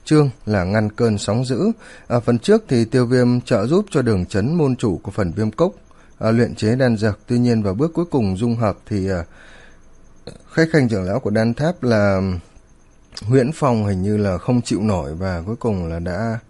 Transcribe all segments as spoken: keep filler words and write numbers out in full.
chương là ngăn cơn sóng dữ. Ở phần trước thì Tiêu Viêm trợ giúp cho Đường Chấn, môn chủ của phần Viêm Cốc, à, luyện chế đan dược. Tuy nhiên vào bước cuối cùng dung hợp thì à, khách khanh trưởng lão của đan tháp là Huyễn Phong hình như là không chịu nổi và cuối cùng là đã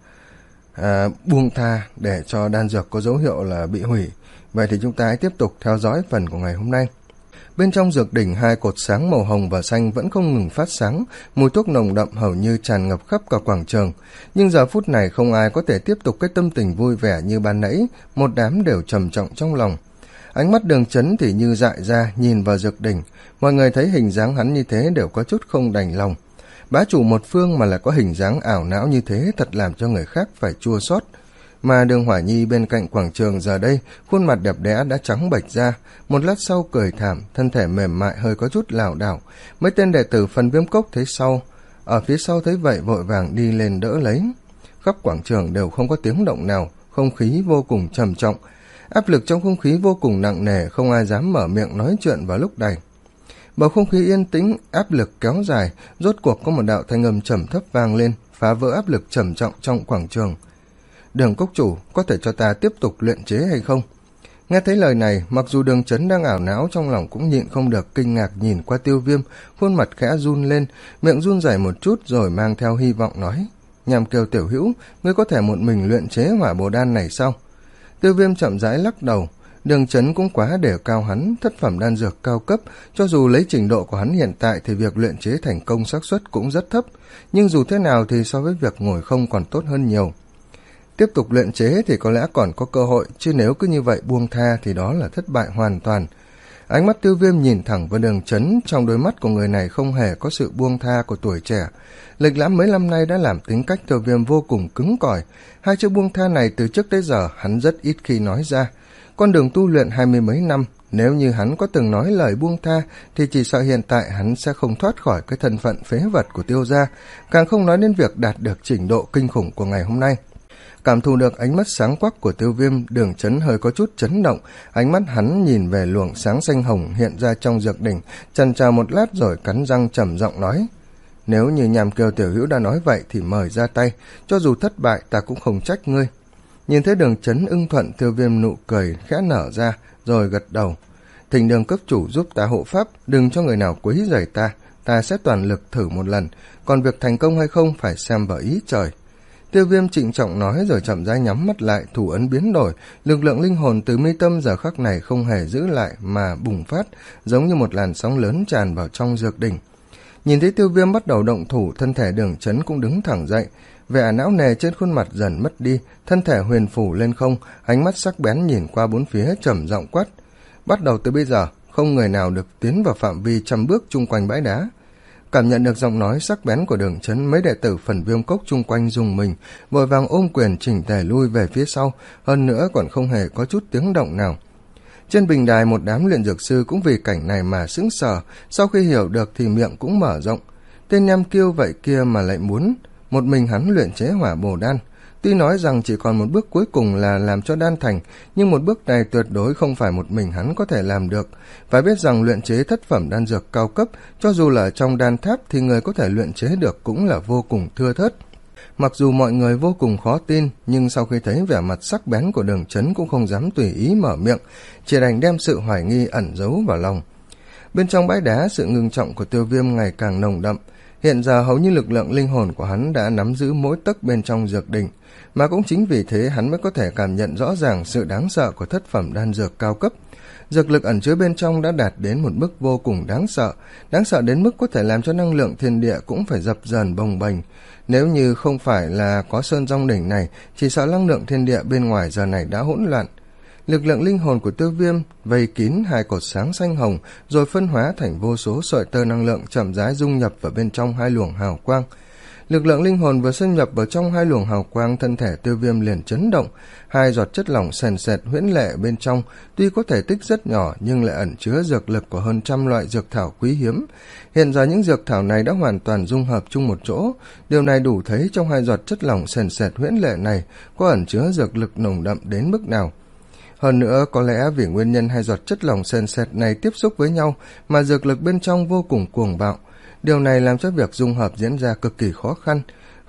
à, buông tha để cho đan dược có dấu hiệu là bị hủy. Vậy thì chúng ta hãy tiếp tục theo dõi phần của ngày hôm nay. Bên trong dược đỉnh, hai cột sáng màu hồng và xanh vẫn không ngừng phát sáng, mùi thuốc nồng đậm hầu như tràn ngập khắp cả quảng trường. Nhưng giờ phút này không ai có thể tiếp tục cái tâm tình vui vẻ như ban nãy, một đám đều trầm trọng trong lòng. Ánh mắt Đường Chấn thì như dại ra nhìn vào dược đỉnh, mọi người thấy hình dáng hắn như thế đều có chút không đành lòng. Bá chủ một phương mà lại có hình dáng ảo não như thế thật làm cho người khác phải chua xót. Mà Đường Hỏa Nhi bên cạnh quảng trường giờ đây, khuôn mặt đẹp đẽ đã trắng bệch ra, một lát sau cười thảm, thân thể mềm mại hơi có chút lảo đảo. Mấy tên đệ tử phần Viêm Cốc thấy sau, ở phía sau thấy vậy vội vàng đi lên đỡ lấy. Khắp quảng trường đều không có tiếng động nào, không khí vô cùng trầm trọng. Áp lực trong không khí vô cùng nặng nề, không ai dám mở miệng nói chuyện vào lúc này. Bầu không khí yên tĩnh, áp lực kéo dài, rốt cuộc có một đạo thanh âm trầm thấp vang lên, phá vỡ áp lực trầm trọng trong quảng trường. Đường Cốc chủ, có thể cho ta tiếp tục luyện chế hay không? Nghe thấy lời này, mặc dù Đường Chấn đang ảo não, trong lòng cũng nhịn không được kinh ngạc nhìn qua Tiêu Viêm, khuôn mặt khẽ run lên, miệng run rẩy một chút rồi mang theo hy vọng nói: Nham Kiêu tiểu hữu, ngươi có thể một mình luyện chế hỏa bồ đan này sao? Tiêu Viêm chậm rãi lắc đầu. Đường Chấn cũng quá để cao hắn, thất phẩm đan dược cao cấp, cho dù lấy trình độ của hắn hiện tại thì việc luyện chế thành công xác suất cũng rất thấp, nhưng dù thế nào thì so với việc ngồi không còn tốt hơn nhiều. Tiếp tục luyện chế thì có lẽ còn có cơ hội, chứ nếu cứ như vậy buông tha thì đó là thất bại hoàn toàn. Ánh mắt Tiêu Viêm nhìn thẳng vào Đường Chấn, trong đôi mắt của người này không hề có sự buông tha của tuổi trẻ. Lịch lãm mấy năm nay đã làm tính cách Tiêu Viêm vô cùng cứng cỏi. Hai chữ buông tha này từ trước tới giờ hắn rất ít khi nói ra. Con đường tu luyện hai mươi mấy năm, nếu như hắn có từng nói lời buông tha thì chỉ sợ hiện tại hắn sẽ không thoát khỏi cái thân phận phế vật của Tiêu gia, càng không nói đến việc đạt được trình độ kinh khủng của ngày hôm nay. Cảm thụ được ánh mắt sáng quắc của Tiêu Viêm, Đường Chấn hơi có chút chấn động, ánh mắt hắn nhìn về luồng sáng xanh hồng hiện ra trong dược đỉnh, chần chờ một lát rồi cắn răng trầm giọng nói: Nếu như Nham Kiêu tiểu hữu đã nói vậy thì mời ra tay, cho dù thất bại ta cũng không trách ngươi. Nhìn thấy Đường Chấn ưng thuận, Tiêu Viêm nụ cười khẽ nở ra rồi gật đầu: Thỉnh Đường cấp chủ giúp ta hộ pháp, đừng cho người nào quấy rầy ta, ta sẽ toàn lực thử một lần, còn việc thành công hay không phải xem vào ý trời. Tiêu Viêm trịnh trọng nói rồi chậm rãi nhắm mắt lại, thủ ấn biến đổi, lực lượng linh hồn từ mi tâm giờ khắc này không hề giữ lại mà bùng phát, giống như một làn sóng lớn tràn vào trong dược đỉnh. Nhìn thấy Tiêu Viêm bắt đầu động thủ, thân thể Đường Chấn cũng đứng thẳng dậy, vẻ não nề trên khuôn mặt dần mất đi, thân thể huyền phủ lên không, ánh mắt sắc bén nhìn qua bốn phía trầm giọng quát: Bắt đầu từ bây giờ, không người nào được tiến vào phạm vi trăm bước chung quanh bãi đá. Cảm nhận được giọng nói sắc bén của Đường Chấn, mấy đệ tử phần Viêm Cốc chung quanh dùng mình, vội vàng ôm quyền chỉnh tề lui về phía sau, hơn nữa còn không hề có chút tiếng động nào. Trên bình đài, một đám luyện dược sư cũng vì cảnh này mà sững sờ, sau khi hiểu được thì miệng cũng mở rộng. Tên Nham Kiêu vậy kia mà lại muốn một mình hắn luyện chế hỏa bồ đan. Tuy nói rằng chỉ còn một bước cuối cùng là làm cho đan thành, nhưng một bước này tuyệt đối không phải một mình hắn có thể làm được. Phải biết rằng luyện chế thất phẩm đan dược cao cấp, cho dù là trong đan tháp thì người có thể luyện chế được cũng là vô cùng thưa thớt. Mặc dù mọi người vô cùng khó tin, nhưng sau khi thấy vẻ mặt sắc bén của Đường Chấn cũng không dám tùy ý mở miệng, chỉ đành đem sự hoài nghi ẩn giấu vào lòng. Bên trong bãi đá, sự ngưng trọng của Tiêu Viêm ngày càng nồng đậm. Hiện giờ hầu như lực lượng linh hồn của hắn đã nắm giữ mỗi tấc bên trong dược đỉnh, mà cũng chính vì thế hắn mới có thể cảm nhận rõ ràng sự đáng sợ của thất phẩm đan dược cao cấp. Dược lực ẩn chứa bên trong đã đạt đến một mức vô cùng đáng sợ, đáng sợ đến mức có thể làm cho năng lượng thiên địa cũng phải dập dờn bồng bềnh. Nếu như không phải là có sơn rong đỉnh này, chỉ sợ năng lượng thiên địa bên ngoài giờ này đã hỗn loạn. Lực lượng linh hồn của Tiêu Viêm vây kín hai cột sáng xanh hồng, rồi phân hóa thành vô số sợi tơ năng lượng chậm rãi dung nhập vào bên trong hai luồng hào quang. Lực lượng linh hồn vừa xâm nhập vào trong hai luồng hào quang, thân thể Tiêu Viêm liền chấn động. Hai giọt chất lỏng sền sệt huyễn lệ bên trong, tuy có thể tích rất nhỏ nhưng lại ẩn chứa dược lực của hơn trăm loại dược thảo quý hiếm. Hiện giờ những dược thảo này đã hoàn toàn dung hợp chung một chỗ. Điều này đủ thấy trong hai giọt chất lỏng sền sệt huyễn lệ này có ẩn chứa dược lực nồng đậm đến mức nào. Hơn nữa, có lẽ vì nguyên nhân hai giọt chất lỏng sền sệt này tiếp xúc với nhau mà dược lực bên trong vô cùng cuồng bạo. Điều này làm cho việc dung hợp diễn ra cực kỳ khó khăn.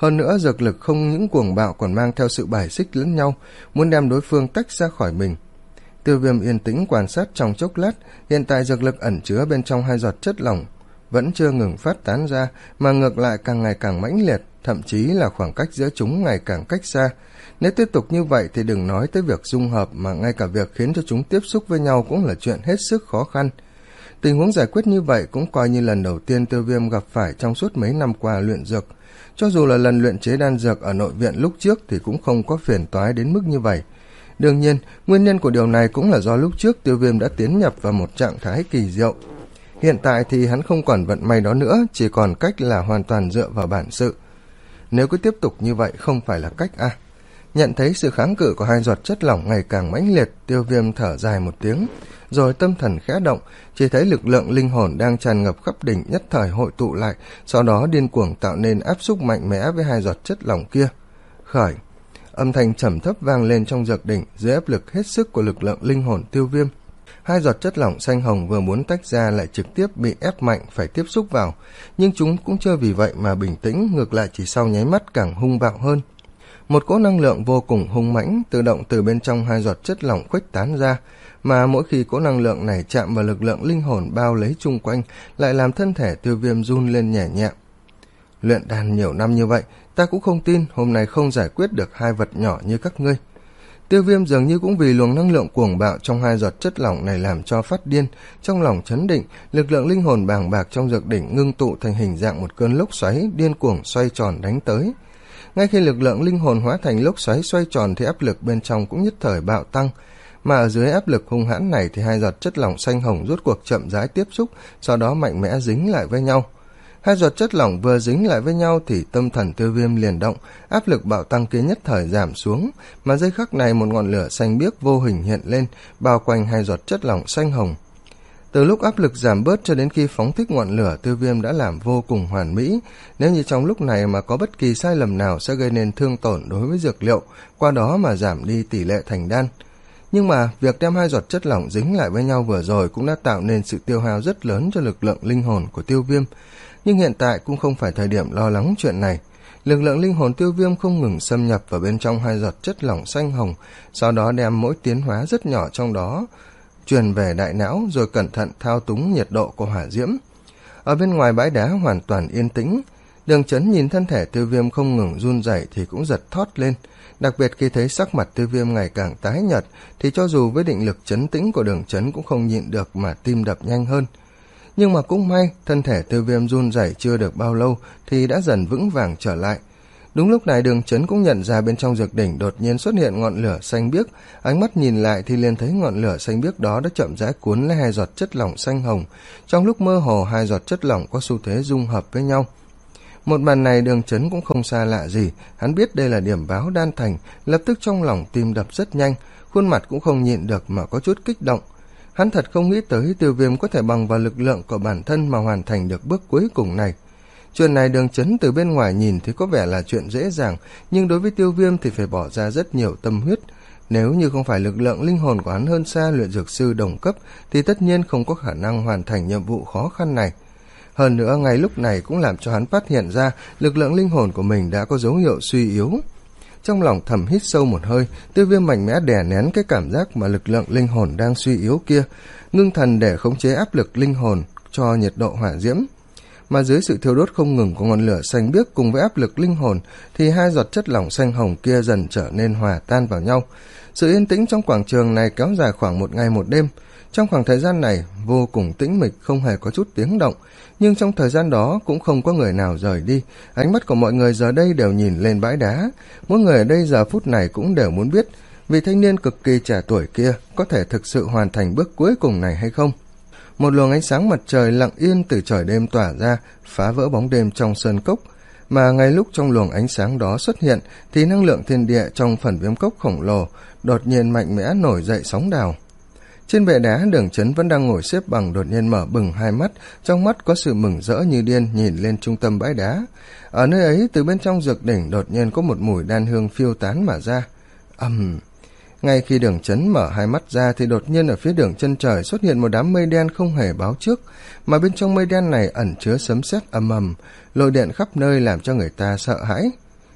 Hơn nữa dược lực không những cuồng bạo còn mang theo sự bài xích lẫn nhau, muốn đem đối phương tách ra khỏi mình. Tiêu Viêm yên tĩnh quan sát trong chốc lát, hiện tại dược lực ẩn chứa bên trong hai giọt chất lỏng vẫn chưa ngừng phát tán ra, mà ngược lại càng ngày càng mãnh liệt, thậm chí là khoảng cách giữa chúng ngày càng cách xa. Nếu tiếp tục như vậy thì đừng nói tới việc dung hợp, mà ngay cả việc khiến cho chúng tiếp xúc với nhau cũng là chuyện hết sức khó khăn. Tình huống giải quyết như vậy cũng coi như lần đầu tiên Tiêu Viêm gặp phải trong suốt mấy năm qua luyện dược. Cho dù là lần luyện chế đan dược ở nội viện lúc trước thì cũng không có phiền toái đến mức như vậy. Đương nhiên, nguyên nhân của điều này cũng là do lúc trước Tiêu Viêm đã tiến nhập vào một trạng thái kỳ diệu. Hiện tại thì hắn không còn vận may đó nữa, chỉ còn cách là hoàn toàn dựa vào bản sự. Nếu cứ tiếp tục như vậy không phải là cách à. Nhận thấy sự kháng cự của hai giọt chất lỏng ngày càng mãnh liệt, Tiêu Viêm thở dài một tiếng, rồi tâm thần khẽ động, chỉ thấy lực lượng linh hồn đang tràn ngập khắp đỉnh nhất thời hội tụ lại, sau đó điên cuồng tạo nên áp xúc mạnh mẽ với hai giọt chất lỏng kia. Khởi! Âm thanh trầm thấp vang lên trong dược đỉnh dưới áp lực hết sức của lực lượng linh hồn Tiêu Viêm. Hai giọt chất lỏng xanh hồng vừa muốn tách ra lại trực tiếp bị ép mạnh phải tiếp xúc vào, nhưng chúng cũng chưa vì vậy mà bình tĩnh, ngược lại chỉ sau nháy mắt càng hung bạo hơn. Một cỗ năng lượng vô cùng hung mãnh tự động từ bên trong hai giọt chất lỏng khuếch tán ra, mà mỗi khi cỗ năng lượng này chạm vào lực lượng linh hồn bao lấy chung quanh lại làm thân thể Tiêu Viêm run lên nhẹ nhẹ. Luyện đan nhiều năm như vậy, ta cũng không tin hôm nay không giải quyết được hai vật nhỏ như các ngươi. Tiêu Viêm dường như cũng vì luồng năng lượng cuồng bạo trong hai giọt chất lỏng này làm cho phát điên, trong lòng chấn định, lực lượng linh hồn bàng bạc trong dược đỉnh ngưng tụ thành hình dạng một cơn lốc xoáy điên cuồng xoay tròn đánh tới. Ngay khi lực lượng linh hồn hóa thành lốc xoáy xoay tròn thì áp lực bên trong cũng nhất thời bạo tăng, mà ở dưới áp lực hung hãn này thì hai giọt chất lỏng xanh hồng rốt cuộc chậm rãi tiếp xúc, sau đó mạnh mẽ dính lại với nhau. Hai giọt chất lỏng vừa dính lại với nhau thì tâm thần Tiêu Viêm liền động, áp lực bạo tăng kia nhất thời giảm xuống, mà giây khắc này một ngọn lửa xanh biếc vô hình hiện lên, bao quanh hai giọt chất lỏng xanh hồng. Từ lúc áp lực giảm bớt cho đến khi phóng thích ngọn lửa, Tiêu Viêm đã làm vô cùng hoàn mỹ. Nếu như trong lúc này mà có bất kỳ sai lầm nào sẽ gây nên thương tổn đối với dược liệu, qua đó mà giảm đi tỷ lệ thành đan. Nhưng mà việc đem hai giọt chất lỏng dính lại với nhau vừa rồi cũng đã tạo nên sự tiêu hao rất lớn cho lực lượng linh hồn của Tiêu Viêm. Nhưng hiện tại cũng không phải thời điểm lo lắng chuyện này. Lực lượng linh hồn Tiêu Viêm không ngừng xâm nhập vào bên trong hai giọt chất lỏng xanh hồng, sau đó đem mỗi tiến hóa rất nhỏ trong đó truyền về đại não, rồi cẩn thận thao túng nhiệt độ của hỏa diễm. Ở bên ngoài bãi đá hoàn toàn yên tĩnh, Đường Chấn nhìn thân thể Tiêu Viêm không ngừng run rẩy thì cũng giật thót lên, đặc biệt khi thấy sắc mặt Tiêu Viêm ngày càng tái nhợt thì cho dù với định lực trấn tĩnh của Đường Chấn cũng không nhịn được mà tim đập nhanh hơn. Nhưng mà cũng may, thân thể Tiêu Viêm run rẩy chưa được bao lâu thì đã dần vững vàng trở lại. Đúng lúc này Đường Chấn cũng nhận ra bên trong dược đỉnh đột nhiên xuất hiện ngọn lửa xanh biếc, ánh mắt nhìn lại thì liền thấy ngọn lửa xanh biếc đó đã chậm rãi cuốn lấy hai giọt chất lỏng xanh hồng, trong lúc mơ hồ hai giọt chất lỏng có xu thế dung hợp với nhau. Một màn này Đường Chấn cũng không xa lạ gì, hắn biết đây là điểm báo đan thành, lập tức trong lòng tim đập rất nhanh, khuôn mặt cũng không nhịn được mà có chút kích động. Hắn thật không nghĩ tới Tiêu Viêm có thể bằng vào lực lượng của bản thân mà hoàn thành được bước cuối cùng này. Chuyện này Đường Chấn từ bên ngoài nhìn thì có vẻ là chuyện dễ dàng, nhưng đối với Tiêu Viêm thì phải bỏ ra rất nhiều tâm huyết. Nếu như không phải lực lượng linh hồn của hắn hơn xa luyện dược sư đồng cấp thì tất nhiên không có khả năng hoàn thành nhiệm vụ khó khăn này. Hơn nữa ngay lúc này cũng làm cho hắn phát hiện ra lực lượng linh hồn của mình đã có dấu hiệu suy yếu. Trong lòng thầm hít sâu một hơi, Tiêu Viêm mạnh mẽ đè nén cái cảm giác mà lực lượng linh hồn đang suy yếu kia, ngưng thần để khống chế áp lực linh hồn cho nhiệt độ hỏa diễm. Mà dưới sự thiêu đốt không ngừng của ngọn lửa xanh biếc cùng với áp lực linh hồn thì hai giọt chất lỏng xanh hồng kia dần trở nên hòa tan vào nhau. Sự yên tĩnh trong quảng trường này kéo dài khoảng một ngày một đêm. Trong khoảng thời gian này vô cùng tĩnh mịch, không hề có chút tiếng động, nhưng trong thời gian đó cũng không có người nào rời đi. Ánh mắt của mọi người giờ đây đều nhìn lên bãi đá, mỗi người ở đây giờ phút này cũng đều muốn biết vị thanh niên cực kỳ trẻ tuổi kia có thể thực sự hoàn thành bước cuối cùng này hay không. Một luồng ánh sáng mặt trời lặng yên từ trời đêm tỏa ra, phá vỡ bóng đêm trong sơn cốc, mà ngay lúc trong luồng ánh sáng đó xuất hiện thì năng lượng thiên địa trong phần viêm cốc khổng lồ đột nhiên mạnh mẽ nổi dậy sóng đào. Trên bệ đá, Đường Chấn vẫn đang ngồi xếp bằng đột nhiên mở bừng hai mắt, trong mắt có sự mừng rỡ như điên nhìn lên trung tâm bãi đá. Ở nơi ấy, từ bên trong dược đỉnh đột nhiên có một mùi đan hương phiêu tán mà ra. Ầm! Um, ngay khi Đường Chấn mở hai mắt ra thì đột nhiên ở phía đường chân trời xuất hiện một đám mây đen không hề báo trước, mà bên trong mây đen này ẩn chứa sấm sét ầm ầm, lôi điện khắp nơi làm cho người ta sợ hãi.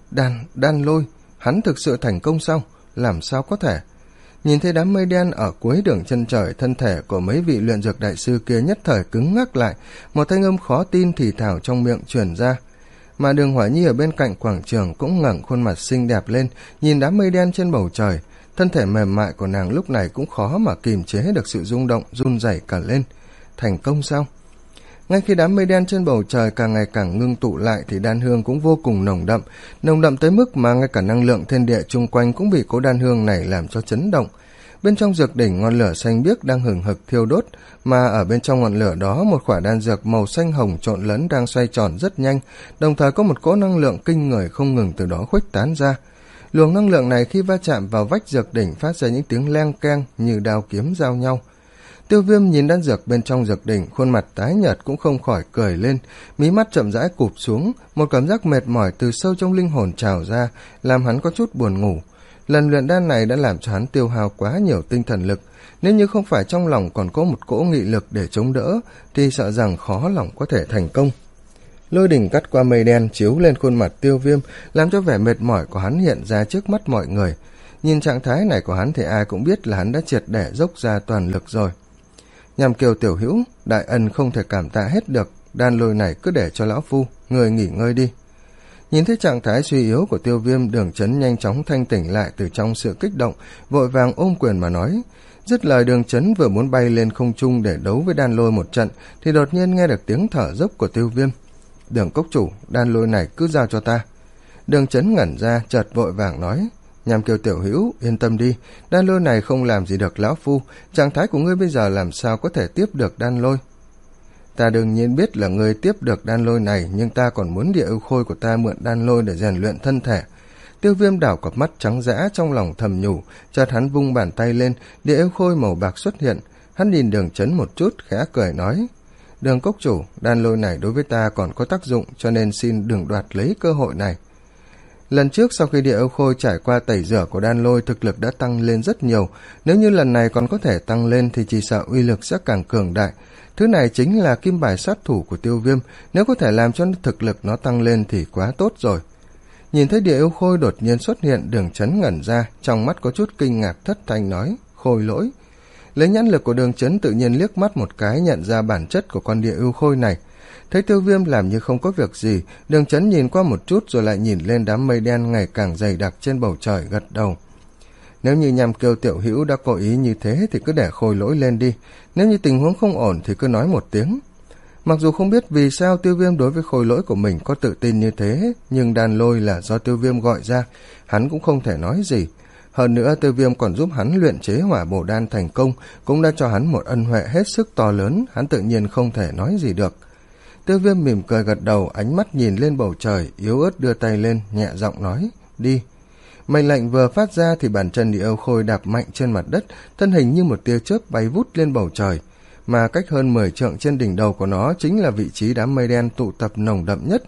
Đan, đan lôi, hắn thực sự thành công sao? Làm sao có thể? Nhìn thấy đám mây đen ở cuối đường chân trời, thân thể của mấy vị luyện dược đại sư kia nhất thời cứng ngắc lại, một thanh âm khó tin thì thào trong miệng truyền ra. Mà Đường Hỏa Nhi ở bên cạnh quảng trường cũng ngẩng khuôn mặt xinh đẹp lên, nhìn đám mây đen trên bầu trời. Thân thể mềm mại của nàng lúc này cũng khó mà kìm chế được sự rung động, run rẩy cả lên. Thành công sao? Ngay khi đám mây đen trên bầu trời càng ngày càng ngưng tụ lại thì đan hương cũng vô cùng nồng đậm, nồng đậm tới mức mà ngay cả năng lượng thiên địa chung quanh cũng bị cỗ đan hương này làm cho chấn động. Bên trong dược đỉnh ngọn lửa xanh biếc đang hừng hực thiêu đốt, mà ở bên trong ngọn lửa đó một quả đan dược màu xanh hồng trộn lẫn đang xoay tròn rất nhanh, đồng thời có một cỗ năng lượng kinh người không ngừng từ đó khuếch tán ra. Luồng năng lượng này khi va chạm vào vách dược đỉnh phát ra những tiếng leng keng như đao kiếm giao nhau. Tiêu Viêm nhìn đan dược bên trong dược đỉnh, khuôn mặt tái nhợt cũng không khỏi cười lên, mí mắt chậm rãi cụp xuống, một cảm giác mệt mỏi từ sâu trong linh hồn trào ra, làm hắn có chút buồn ngủ. Lần luyện đan này đã làm cho hắn tiêu hao quá nhiều tinh thần lực, nếu như không phải trong lòng còn có một cỗ nghị lực để chống đỡ, thì sợ rằng khó lòng có thể thành công. Lôi đỉnh cắt qua mây đen chiếu lên khuôn mặt Tiêu Viêm, làm cho vẻ mệt mỏi của hắn hiện ra trước mắt mọi người. Nhìn trạng thái này của hắn thì ai cũng biết là hắn đã triệt để dốc ra toàn lực rồi. Nhằm Kiều tiểu hữu, đại ân không thể cảm tạ hết được, đan lôi này cứ để cho lão phu, người nghỉ ngơi đi. Nhìn thấy trạng thái suy yếu của Tiêu Viêm, Đường Chấn nhanh chóng thanh tỉnh lại từ trong sự kích động, vội vàng ôm quyền mà nói. Dứt lời, Đường Chấn vừa muốn bay lên không trung để đấu với đan lôi một trận, thì đột nhiên nghe được tiếng thở dốc của Tiêu Viêm. Đường cốc chủ, đan lôi này cứ giao cho ta. Đường Chấn ngẩn ra, chợt vội vàng nói. Nhằm Kiều tiểu hữu, yên tâm đi, đan lôi này không làm gì được lão phu, trạng thái của ngươi bây giờ làm sao có thể tiếp được đan lôi. Ta đương nhiên biết là ngươi tiếp được đan lôi này, nhưng ta còn muốn địa ưu khôi của ta mượn đan lôi để rèn luyện thân thể. Tiêu Viêm đảo cặp mắt trắng dã trong lòng thầm nhủ, chợt hắn vung bàn tay lên, địa ưu khôi màu bạc xuất hiện. Hắn nhìn Đường Chấn một chút, khẽ cười nói. Đường cốc chủ, đan lôi này đối với ta còn có tác dụng, cho nên xin đừng đoạt lấy cơ hội này. Lần trước sau khi địa ưu khôi trải qua tẩy rửa của đan lôi, thực lực đã tăng lên rất nhiều, nếu như lần này còn có thể tăng lên thì chỉ sợ uy lực sẽ càng cường đại. Thứ này chính là kim bài sát thủ của Tiêu Viêm, nếu có thể làm cho thực lực nó tăng lên thì quá tốt rồi. Nhìn thấy địa ưu khôi đột nhiên xuất hiện, Đường Chấn ngẩn ra, trong mắt có chút kinh ngạc thất thanh nói, khôi lỗi. Lấy nhãn lực của Đường Chấn tự nhiên liếc mắt một cái nhận ra bản chất của con địa ưu khôi này. Thấy Tiêu Viêm làm như không có việc gì, Đường Chấn nhìn qua một chút rồi lại nhìn lên đám mây đen ngày càng dày đặc trên bầu trời, gật đầu. Nếu như Nhằm Kiều tiểu hữu đã có ý như thế thì cứ để khôi lỗi lên đi, nếu như tình huống không ổn thì cứ nói một tiếng. Mặc dù không biết vì sao Tiêu Viêm đối với khôi lỗi của mình có tự tin như thế, nhưng đan lôi là do Tiêu Viêm gọi ra, hắn cũng không thể nói gì. Hơn nữa Tiêu Viêm còn giúp hắn luyện chế hỏa bổ đan thành công, cũng đã cho hắn một ân huệ hết sức to lớn, hắn tự nhiên không thể nói gì được. Tiêu Viêm mỉm cười gật đầu, ánh mắt nhìn lên bầu trời, yếu ớt đưa tay lên, nhẹ giọng nói, đi. Mệnh lệnh vừa phát ra thì bàn chân địa ưu khôi đạp mạnh trên mặt đất, thân hình như một tia chớp bay vút lên bầu trời, mà cách hơn mười trượng trên đỉnh đầu của nó chính là vị trí đám mây đen tụ tập nồng đậm nhất.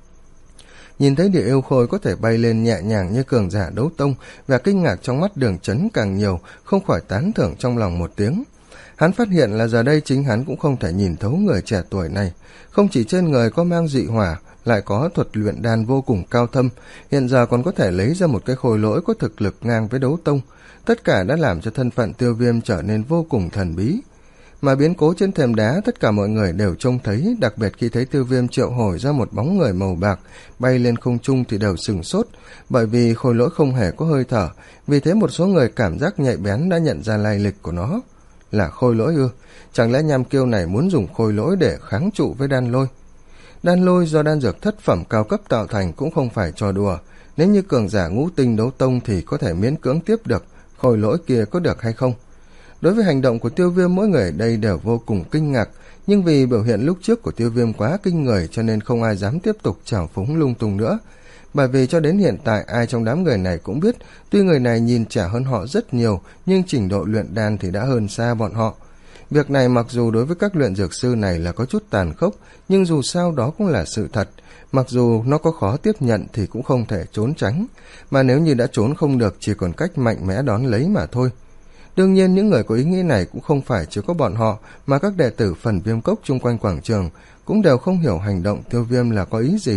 Nhìn thấy địa ưu khôi có thể bay lên nhẹ nhàng như cường giả đấu tông, và kinh ngạc trong mắt Đường Chấn càng nhiều, không khỏi tán thưởng trong lòng một tiếng. Hắn phát hiện là giờ đây chính hắn cũng không thể nhìn thấu người trẻ tuổi này, không chỉ trên người có mang dị hỏa, lại có thuật luyện đan vô cùng cao thâm, hiện giờ còn có thể lấy ra một cái khôi lỗi có thực lực ngang với đấu tông. Tất cả đã làm cho thân phận Tiêu Viêm trở nên vô cùng thần bí. Mà biến cố trên thềm đá tất cả mọi người đều trông thấy, đặc biệt khi thấy Tiêu Viêm triệu hồi ra một bóng người màu bạc bay lên không trung thì đều sửng sốt, bởi vì khôi lỗi không hề có hơi thở, vì thế một số người cảm giác nhạy bén đã nhận ra lai lịch của nó. Là khôi lỗi ư? Chẳng lẽ Nham Kiêu này muốn dùng khôi lỗi để kháng trụ với đan lôi? Đan lôi do đan dược thất phẩm cao cấp tạo thành cũng không phải trò đùa, nếu như cường giả ngũ tinh đấu tông thì có thể miễn cưỡng tiếp được, khôi lỗi kia có được hay không? Đối với hành động của Tiêu Viêm, mỗi người ở đây đều vô cùng kinh ngạc, nhưng vì biểu hiện lúc trước của Tiêu Viêm quá kinh người cho nên không ai dám tiếp tục trào phúng lung tung nữa. Bởi vì cho đến hiện tại ai trong đám người này cũng biết, tuy người này nhìn trẻ hơn họ rất nhiều, nhưng trình độ luyện đan thì đã hơn xa bọn họ. Việc này mặc dù đối với các luyện dược sư này là có chút tàn khốc, nhưng dù sao đó cũng là sự thật. Mặc dù nó có khó tiếp nhận thì cũng không thể trốn tránh, mà nếu như đã trốn không được chỉ còn cách mạnh mẽ đón lấy mà thôi. Đương nhiên những người có ý nghĩ này cũng không phải chỉ có bọn họ, mà các đệ tử Phần Viêm Cốc chung quanh quảng trường cũng đều không hiểu hành động Tiêu Viêm là có ý gì.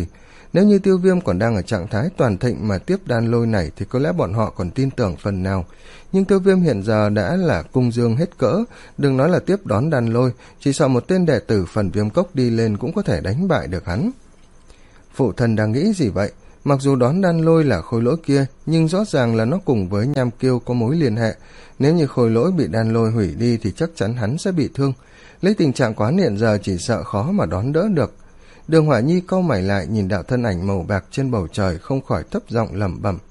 Nếu như Tiêu Viêm còn đang ở trạng thái toàn thịnh mà tiếp đan lôi này thì có lẽ bọn họ còn tin tưởng phần nào. Nhưng Tiêu Viêm hiện giờ đã là cung dương hết cỡ, đừng nói là tiếp đón đan lôi, chỉ sợ một tên đệ tử Phần Viêm Cốc đi lên cũng có thể đánh bại được hắn. Phụ thân đang nghĩ gì vậy? Mặc dù đón đan lôi là khôi lỗi kia, nhưng rõ ràng là nó cùng với Nham Kiêu có mối liên hệ. Nếu như khôi lỗi bị đan lôi hủy đi thì chắc chắn hắn sẽ bị thương. Lấy tình trạng quán hiện giờ chỉ sợ khó mà đón đỡ được. Đường Hỏa Nhi cau mày lại nhìn đạo thân ảnh màu bạc trên bầu trời, không khỏi thấp giọng lẩm bẩm.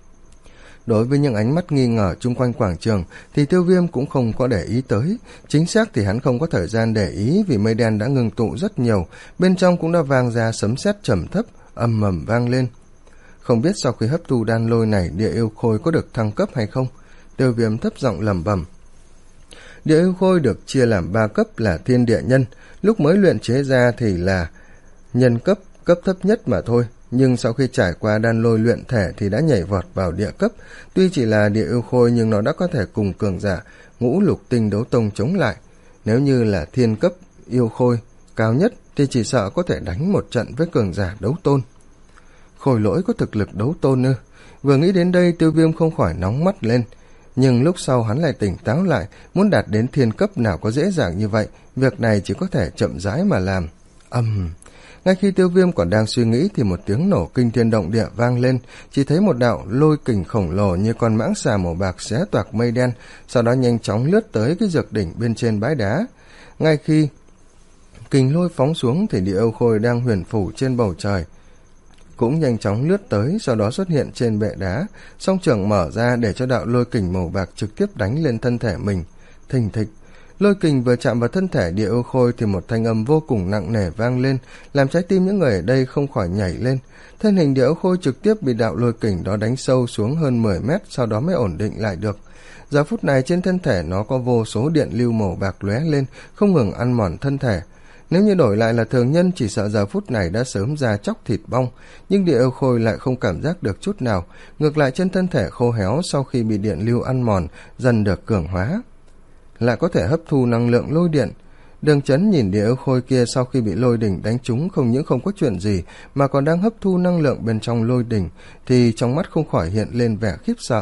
Đối với những ánh mắt nghi ngờ chung quanh quảng trường thì Tiêu Viêm cũng không có để ý tới. Chính xác thì hắn không có thời gian để ý vì mây đen đã ngưng tụ rất nhiều, bên trong cũng đã vang ra sấm sét trầm thấp, âm mầm vang lên. Không biết sau khi hấp thu đan lôi này địa yêu khôi có được thăng cấp hay không? Tiêu Viêm thấp giọng lẩm bẩm. Địa yêu khôi được chia làm ba cấp là thiên địa nhân, lúc mới luyện chế ra thì là nhân cấp, cấp thấp nhất mà thôi, nhưng sau khi trải qua đan lôi luyện thể thì đã nhảy vọt vào địa cấp. Tuy chỉ là địa yêu khôi nhưng nó đã có thể cùng cường giả ngũ lục tinh đấu tông chống lại. Nếu như là thiên cấp yêu khôi cao nhất thì chỉ sợ có thể đánh một trận với cường giả đấu tôn. Khôi lỗi có thực lực đấu tôn ư? Vừa nghĩ đến đây Tiêu Viêm không khỏi nóng mắt lên, nhưng lúc sau hắn lại tỉnh táo lại, muốn đạt đến thiên cấp nào có dễ dàng như vậy, việc này chỉ có thể chậm rãi mà làm. Ầm. Uhm. Ngay khi Tiêu Viêm còn đang suy nghĩ thì một tiếng nổ kinh thiên động địa vang lên, chỉ thấy một đạo lôi kình khổng lồ như con mãng xà màu bạc xé toạc mây đen, sau đó nhanh chóng lướt tới cái dược đỉnh bên trên bãi đá. Ngay khi kình lôi phóng xuống thì địa yêu khôi đang huyền phủ trên bầu trời cũng nhanh chóng lướt tới, sau đó xuất hiện trên bệ đá, song trường mở ra để cho đạo lôi kình màu bạc trực tiếp đánh lên thân thể mình. Thình thịch, lôi kình vừa chạm vào thân thể địa yêu khôi thì một thanh âm vô cùng nặng nề vang lên, làm trái tim những người ở đây không khỏi nhảy lên. Thân hình địa yêu khôi trực tiếp bị đạo lôi kình đó đánh sâu xuống hơn mười mét, sau đó mới ổn định lại được. Giờ phút này trên thân thể nó có vô số điện lưu màu bạc lóe lên, không ngừng ăn mòn thân thể. Nếu như đổi lại là thường nhân chỉ sợ giờ phút này đã sớm ra chóc thịt bong, nhưng địa yêu khôi lại không cảm giác được chút nào, ngược lại trên thân thể khô héo sau khi bị điện lưu ăn mòn dần được cường hóa, lại có thể hấp thu năng lượng lôi điện. Đường Chấn nhìn địa yêu khôi kia sau khi bị lôi đỉnh đánh trúng không những không có chuyện gì mà còn đang hấp thu năng lượng bên trong lôi đỉnh, thì trong mắt không khỏi hiện lên vẻ khiếp sợ.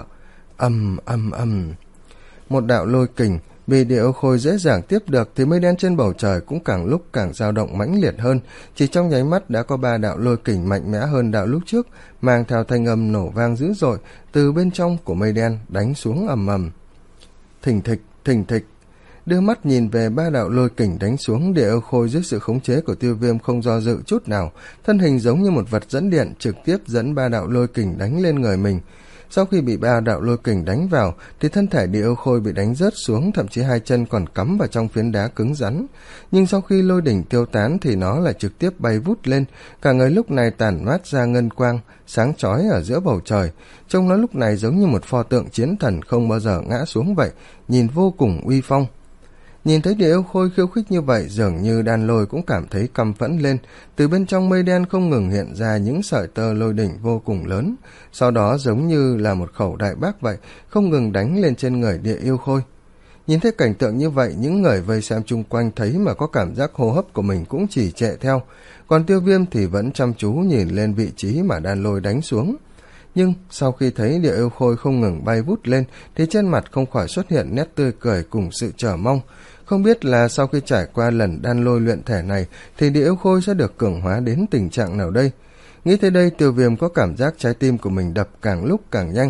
Ầm ầm ầm, một đạo lôi kình vì địa yêu khôi dễ dàng tiếp được thì mây đen trên bầu trời cũng càng lúc càng dao động mãnh liệt hơn, chỉ trong nháy mắt đã có ba đạo lôi kình mạnh mẽ hơn đạo lúc trước, mang theo thanh âm nổ vang dữ dội từ bên trong của mây đen đánh xuống ầm ầm. Thình thịch, thình thịch. Đưa mắt nhìn về ba đạo lôi kình đánh xuống, địa yêu khôi dưới sự khống chế của Tiêu Viêm không do dự chút nào, thân hình giống như một vật dẫn điện trực tiếp dẫn ba đạo lôi kình đánh lên người mình. Sau khi bị ba đạo lôi kình đánh vào thì thân thể địa yêu khôi bị đánh rớt xuống, thậm chí hai chân còn cắm vào trong phiến đá cứng rắn. Nhưng sau khi lôi đỉnh tiêu tán thì nó lại trực tiếp bay vút lên, cả người lúc này tản mát ra ngân quang sáng chói ở giữa bầu trời, trông nó lúc này giống như một pho tượng chiến thần không bao giờ ngã xuống vậy, nhìn vô cùng uy phong. Nhìn thấy địa yêu khôi khiêu khích như vậy, dường như đan lôi cũng cảm thấy căm phẫn lên, từ bên trong mây đen không ngừng hiện ra những sợi tơ lôi đỉnh vô cùng lớn, sau đó giống như là một khẩu đại bác vậy, không ngừng đánh lên trên người địa yêu khôi. Nhìn thấy cảnh tượng như vậy, những người vây xem chung quanh thấy mà có cảm giác hô hấp của mình cũng chỉ trệ theo, còn Tiêu Viêm thì vẫn chăm chú nhìn lên vị trí mà đan lôi đánh xuống. Nhưng sau khi thấy địa yêu khôi không ngừng bay vút lên thì trên mặt không khỏi xuất hiện nét tươi cười cùng sự chờ mong. Không biết là sau khi trải qua lần đan lôi luyện thể này thì địa yêu khôi sẽ được cường hóa đến tình trạng nào đây? Nghĩ tới đây, Tiêu Viêm có cảm giác trái tim của mình đập càng lúc càng nhanh.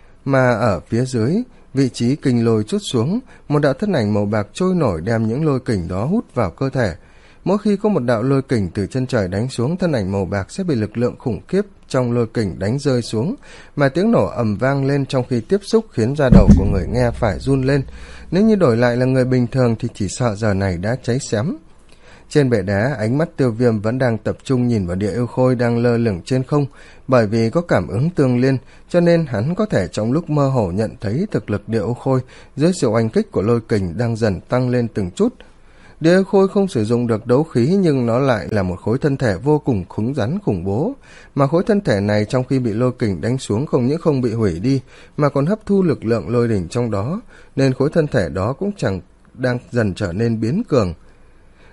Mà ở phía dưới, vị trí kinh lôi trút xuống, một đạo thân ảnh màu bạc trôi nổi đem những lôi kình đó hút vào cơ thể. Mỗi khi có một đạo lôi kình từ chân trời đánh xuống, thân ảnh màu bạc sẽ bị lực lượng khủng khiếp trong lôi kình đánh rơi xuống, mà tiếng nổ ầm vang lên trong khi tiếp xúc khiến da đầu của người nghe phải run lên. Nếu như đổi lại là người bình thường thì chỉ sợ giờ này đã cháy xém. Trên bệ đá, ánh mắt Tiêu Viêm vẫn đang tập trung nhìn vào địa yêu khôi đang lơ lửng trên không, bởi vì có cảm ứng tương liên, cho nên hắn có thể trong lúc mơ hồ nhận thấy thực lực địa yêu khôi dưới sự oanh kích của lôi kình đang dần tăng lên từng chút. Địa yêu khôi không sử dụng được đấu khí nhưng nó lại là một khối thân thể vô cùng cứng rắn khủng bố, mà khối thân thể này trong khi bị lôi kình đánh xuống không những không bị hủy đi mà còn hấp thu lực lượng lôi đỉnh trong đó, nên khối thân thể đó cũng chẳng đang dần trở nên biến cường.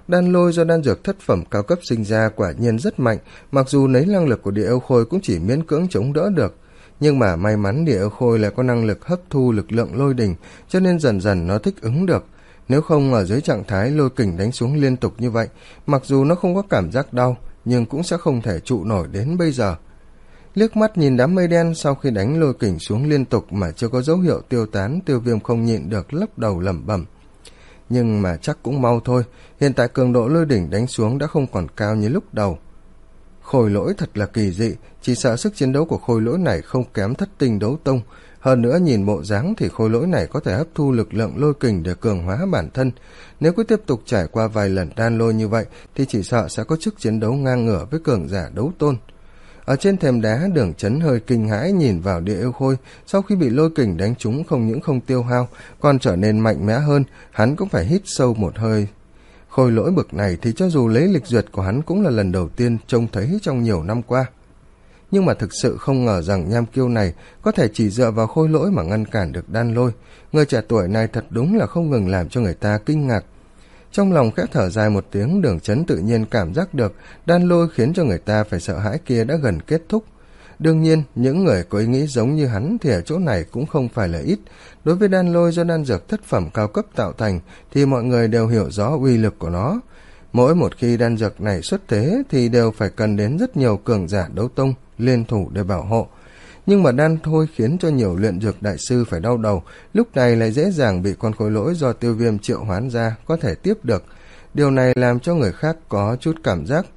Đan lôi do đan dược thất phẩm cao cấp sinh ra quả nhiên rất mạnh, mặc dù lấy năng lực của địa yêu khôi cũng chỉ miễn cưỡng chống đỡ được. Nhưng mà may mắn địa yêu khôi lại có năng lực hấp thu lực lượng lôi đỉnh, cho nên dần dần nó thích ứng được. Nếu không ở dưới trạng thái lôi kình đánh xuống liên tục như vậy, mặc dù nó không có cảm giác đau, nhưng cũng sẽ không thể trụ nổi đến bây giờ. Liếc mắt nhìn đám mây đen sau khi đánh lôi kình xuống liên tục mà chưa có dấu hiệu tiêu tán, Tiêu Viêm không nhịn được lắc đầu lẩm bẩm. Nhưng mà chắc cũng mau thôi, hiện tại cường độ lôi đỉnh đánh xuống đã không còn cao như lúc đầu. Khôi lỗi thật là kỳ dị, chỉ sợ sức chiến đấu của khôi lỗi này không kém thất tinh đấu tông. Hơn nữa nhìn bộ dáng thì khôi lỗi này có thể hấp thu lực lượng lôi kình để cường hóa bản thân. Nếu cứ tiếp tục trải qua vài lần đan lôi như vậy thì chỉ sợ sẽ có sức chiến đấu ngang ngửa với cường giả đấu tôn. Ở trên thềm đá, Đường Chấn hơi kinh hãi nhìn vào địa yêu khôi, sau khi bị lôi kình đánh trúng không những không tiêu hao, còn trở nên mạnh mẽ hơn, hắn cũng phải hít sâu một hơi. Khôi lỗi bực này thì cho dù lấy lịch duyệt của hắn cũng là lần đầu tiên trông thấy trong nhiều năm qua. Nhưng mà thực sự không ngờ rằng nham kiêu này có thể chỉ dựa vào khôi lỗi mà ngăn cản được đan lôi. Người trẻ tuổi này thật đúng là không ngừng làm cho người ta kinh ngạc. Trong lòng khẽ thở dài một tiếng, Đường Chấn tự nhiên cảm giác được đan lôi khiến cho người ta phải sợ hãi kia đã gần kết thúc. Đương nhiên, những người có ý nghĩ giống như hắn thì ở chỗ này cũng không phải là ít. Đối với đan lôi do đan dược thất phẩm cao cấp tạo thành thì mọi người đều hiểu rõ uy lực của nó. Mỗi một khi đan dược này xuất thế thì đều phải cần đến rất nhiều cường giả đấu tông liên thủ để bảo hộ. Nhưng mà đan thôi khiến cho nhiều luyện dược đại sư phải đau đầu, lúc này lại dễ dàng bị con khối lỗi do Tiêu Viêm triệu hoán ra có thể tiếp được. Điều này làm cho người khác có chút cảm giác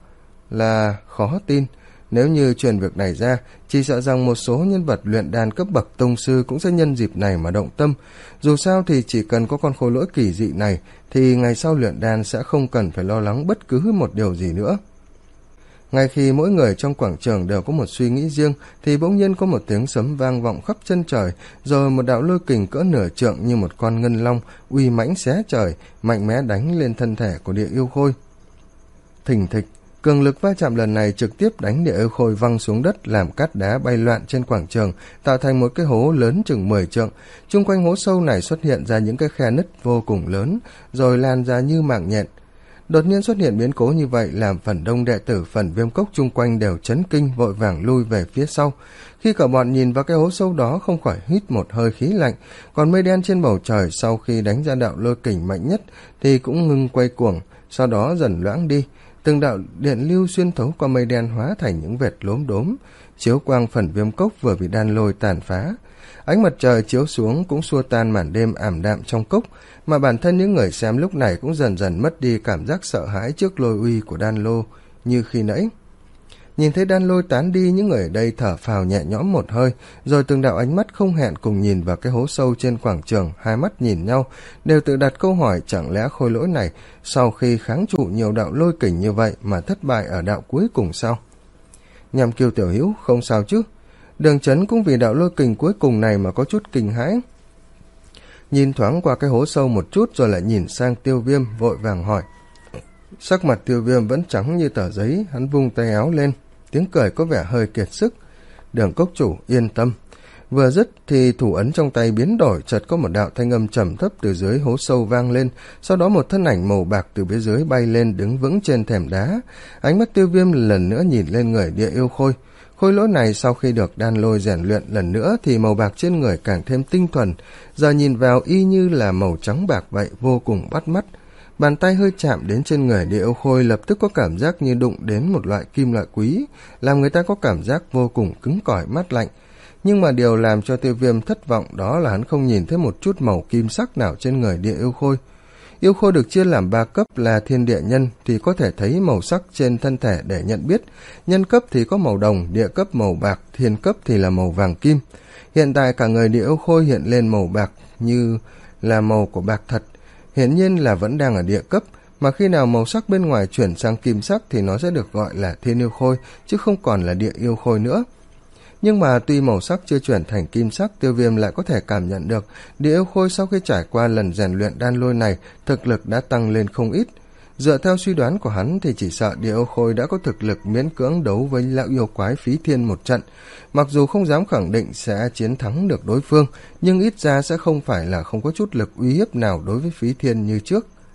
là khó tin. Nếu như truyền việc này ra, chỉ sợ rằng một số nhân vật luyện đan cấp bậc tông sư cũng sẽ nhân dịp này mà động tâm. Dù sao thì chỉ cần có con khối lỗi kỳ dị này thì ngày sau luyện đan sẽ không cần phải lo lắng bất cứ một điều gì nữa. Ngay khi mỗi người trong quảng trường đều có một suy nghĩ riêng thì bỗng nhiên có một tiếng sấm vang vọng khắp chân trời, rồi một đạo lôi kình cỡ nửa trượng như một con ngân long uy mãnh xé trời, mạnh mẽ đánh lên thân thể của địa yêu khôi. Thình thịch, cường lực va chạm lần này trực tiếp đánh địa yêu khôi văng xuống đất, làm cát đá bay loạn trên quảng trường, tạo thành một cái hố lớn chừng mười trượng. Chung quanh hố sâu này xuất hiện ra những cái khe nứt vô cùng lớn, rồi lan ra như mạng nhện. Đột nhiên xuất hiện biến cố như vậy làm phần đông đệ tử Phần Viêm Cốc chung quanh đều chấn kinh, vội vàng lui về phía sau. Khi cả bọn nhìn vào cái hố sâu đó không khỏi hít một hơi khí lạnh, còn mây đen trên bầu trời sau khi đánh ra đạo lôi kình mạnh nhất thì cũng ngưng quay cuồng, sau đó dần loãng đi. Từng đạo điện lưu xuyên thấu qua mây đen hóa thành những vệt lốm đốm, chiếu quang Phần Viêm Cốc vừa bị đan lôi tàn phá. Ánh mặt trời chiếu xuống cũng xua tan màn đêm ảm đạm trong cốc, mà bản thân những người xem lúc này cũng dần dần mất đi cảm giác sợ hãi trước lôi uy của đan lô như khi nãy. Nhìn thấy đan lôi tán đi, những người ở đây thở phào nhẹ nhõm một hơi, rồi từng đạo ánh mắt không hẹn cùng nhìn vào cái hố sâu trên quảng trường, hai mắt nhìn nhau, đều tự đặt câu hỏi chẳng lẽ khôi lỗi này sau khi kháng trụ nhiều đạo lôi kình như vậy mà thất bại ở đạo cuối cùng sao? Nhằm Kiêu tiểu hữu, không sao chứ? Đường Chấn cũng vì đạo lôi kình cuối cùng này mà có chút kinh hãi. Nhìn thoáng qua cái hố sâu một chút rồi lại nhìn sang Tiêu Viêm, vội vàng hỏi. Sắc mặt Tiêu Viêm vẫn trắng như tờ giấy, hắn vung tay áo lên, tiếng cười có vẻ hơi kiệt sức. Đường cốc chủ yên tâm. Vừa dứt thì thủ ấn trong tay biến đổi, chợt có một đạo thanh âm trầm thấp từ dưới hố sâu vang lên, sau đó một thân ảnh màu bạc từ phía dưới bay lên đứng vững trên thềm đá. Ánh mắt Tiêu Viêm lần nữa nhìn lên người địa yêu khôi. Khôi lỗi này sau khi được đan lôi rèn luyện lần nữa thì màu bạc trên người càng thêm tinh thuần, giờ nhìn vào y như là màu trắng bạc vậy, vô cùng bắt mắt. Bàn tay hơi chạm đến trên người địa yêu khôi lập tức có cảm giác như đụng đến một loại kim loại quý, làm người ta có cảm giác vô cùng cứng cỏi mát lạnh. Nhưng mà điều làm cho Tiêu Viêm thất vọng đó là hắn không nhìn thấy một chút màu kim sắc nào trên người địa yêu khôi. Yêu khôi được chia làm ba cấp là thiên địa nhân thì có thể thấy màu sắc trên thân thể để nhận biết, nhân cấp thì có màu đồng, địa cấp màu bạc, thiên cấp thì là màu vàng kim. Hiện tại cả người địa yêu khôi hiện lên màu bạc như là màu của bạc thật, hiển nhiên là vẫn đang ở địa cấp, mà khi nào màu sắc bên ngoài chuyển sang kim sắc thì nó sẽ được gọi là thiên yêu khôi, chứ không còn là địa yêu khôi nữa. Nhưng mà tuy màu sắc chưa chuyển thành kim sắc, Tiêu Viêm lại có thể cảm nhận được địa yêu khôi sau khi trải qua lần rèn luyện đan lôi này, thực lực đã tăng lên không ít. Dựa theo suy đoán của hắn thì chỉ sợ địa yêu khôi đã có thực lực miễn cưỡng đấu với lão yêu quái Phí Thiên một trận. Mặc dù không dám khẳng định sẽ chiến thắng được đối phương, nhưng ít ra sẽ không phải là không có chút lực uy hiếp nào đối với Phí Thiên như trước.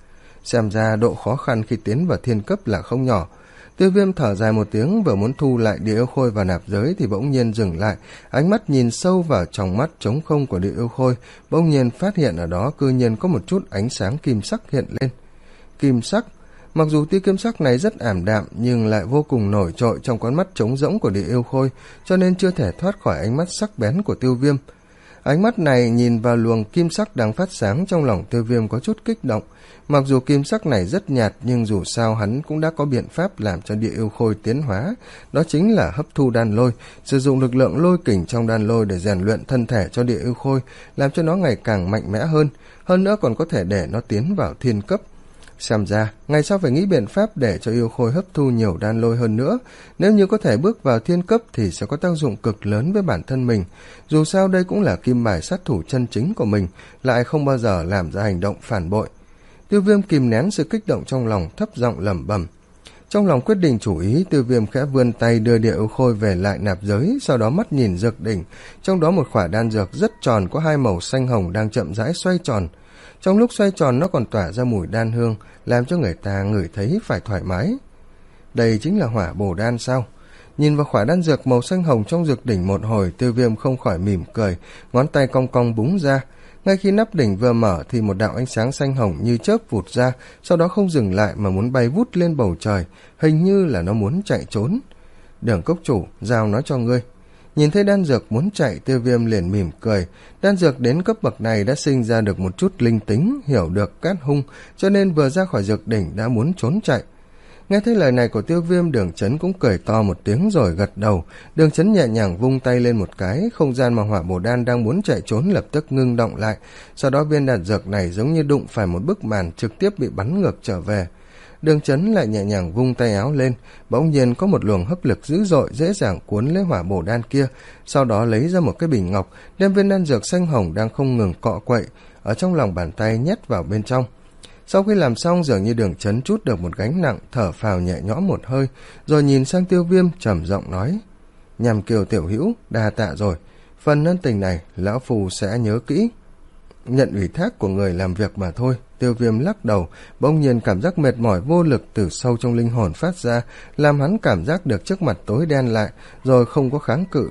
xem ra độ khó khăn khi tiến vào thiên cấp là không nhỏ. Tiêu Viêm thở dài một tiếng, vừa muốn thu lại địa yêu khôi vào nạp giới thì bỗng nhiên dừng lại, ánh mắt nhìn sâu vào trong mắt trống không của địa yêu khôi, bỗng nhiên phát hiện ở đó cư nhiên có một chút ánh sáng kim sắc hiện lên. Kim sắc, mặc dù tia kim sắc này rất ảm đạm nhưng lại vô cùng nổi trội trong con mắt trống rỗng của địa yêu khôi, cho nên chưa thể thoát khỏi ánh mắt sắc bén của Tiêu Viêm. Ánh mắt này nhìn vào luồng kim sắc đang phát sáng, trong lòng Tiêu Viêm có chút kích động. Mặc dù kim sắc này rất nhạt nhưng dù sao hắn cũng đã có biện pháp làm cho địa yêu khôi tiến hóa, đó chính là hấp thu đan lôi, sử dụng lực lượng lôi kình trong đan lôi để rèn luyện thân thể cho địa yêu khôi, làm cho nó ngày càng mạnh mẽ hơn, hơn nữa còn có thể để nó tiến vào thiên cấp. Xem ra, ngày sau phải nghĩ biện pháp để cho yêu khôi hấp thu nhiều đan lôi hơn nữa, nếu như có thể bước vào thiên cấp thì sẽ có tác dụng cực lớn với bản thân mình, dù sao đây cũng là kim bài sát thủ chân chính của mình, lại không bao giờ làm ra hành động phản bội. Tiêu Viêm kìm nén sự kích động trong lòng, thấp giọng lẩm bẩm. Trong lòng quyết định chủ ý, Tiêu Viêm khẽ vươn tay đưa địa yêu khôi về lại nạp giới, sau đó mắt nhìn dược đỉnh, trong đó một khỏa đan dược rất tròn có hai màu xanh hồng đang chậm rãi xoay tròn. Trong lúc xoay tròn nó còn tỏa ra mùi đan hương, làm cho người ta ngửi thấy phải thoải mái. Đây chính là hỏa bổ đan sao? Nhìn vào khỏa đan dược màu xanh hồng trong dược đỉnh một hồi, Tiêu Viêm không khỏi mỉm cười, ngón tay cong cong búng ra. Ngay khi nắp đỉnh vừa mở thì một đạo ánh sáng xanh hồng như chớp vụt ra, sau đó không dừng lại mà muốn bay vút lên bầu trời, hình như là nó muốn chạy trốn. Đường cốc chủ, giao nó cho ngươi. Nhìn thấy đan dược muốn chạy, Tiêu Viêm liền mỉm cười. Đan dược đến cấp bậc này đã sinh ra được một chút linh tính, hiểu được cát hung, cho nên vừa ra khỏi dược đỉnh đã muốn trốn chạy. Nghe thấy lời này của Tiêu Viêm, Đường Chấn cũng cười to một tiếng rồi gật đầu. Đường Chấn nhẹ nhàng vung tay lên một cái, không gian mà hỏa bổ đan đang muốn chạy trốn lập tức ngưng động lại, sau đó viên đan dược này giống như đụng phải một bức màn trực tiếp bị bắn ngược trở về. Đường Chấn lại nhẹ nhàng vung tay áo lên, bỗng nhiên có một luồng hấp lực dữ dội dễ dàng cuốn lấy hỏa bổ đan kia, sau đó lấy ra một cái bình ngọc, đem viên đan dược xanh hồng đang không ngừng cọ quậy ở trong lòng bàn tay nhét vào bên trong. Sau khi làm xong, dường như Đường Chấn trút được một gánh nặng, thở phào nhẹ nhõm một hơi, rồi nhìn sang Tiêu Viêm trầm giọng nói: Nhằm Kiều tiểu hữu, đa tạ rồi, phần ân tình này lão phù sẽ nhớ kỹ. Nhận ủy thác của người làm việc mà thôi. Tiêu Viêm lắc đầu, bỗng nhiên cảm giác mệt mỏi vô lực từ sâu trong linh hồn phát ra, làm hắn cảm giác được trước mặt tối đen lại, rồi không có kháng cự.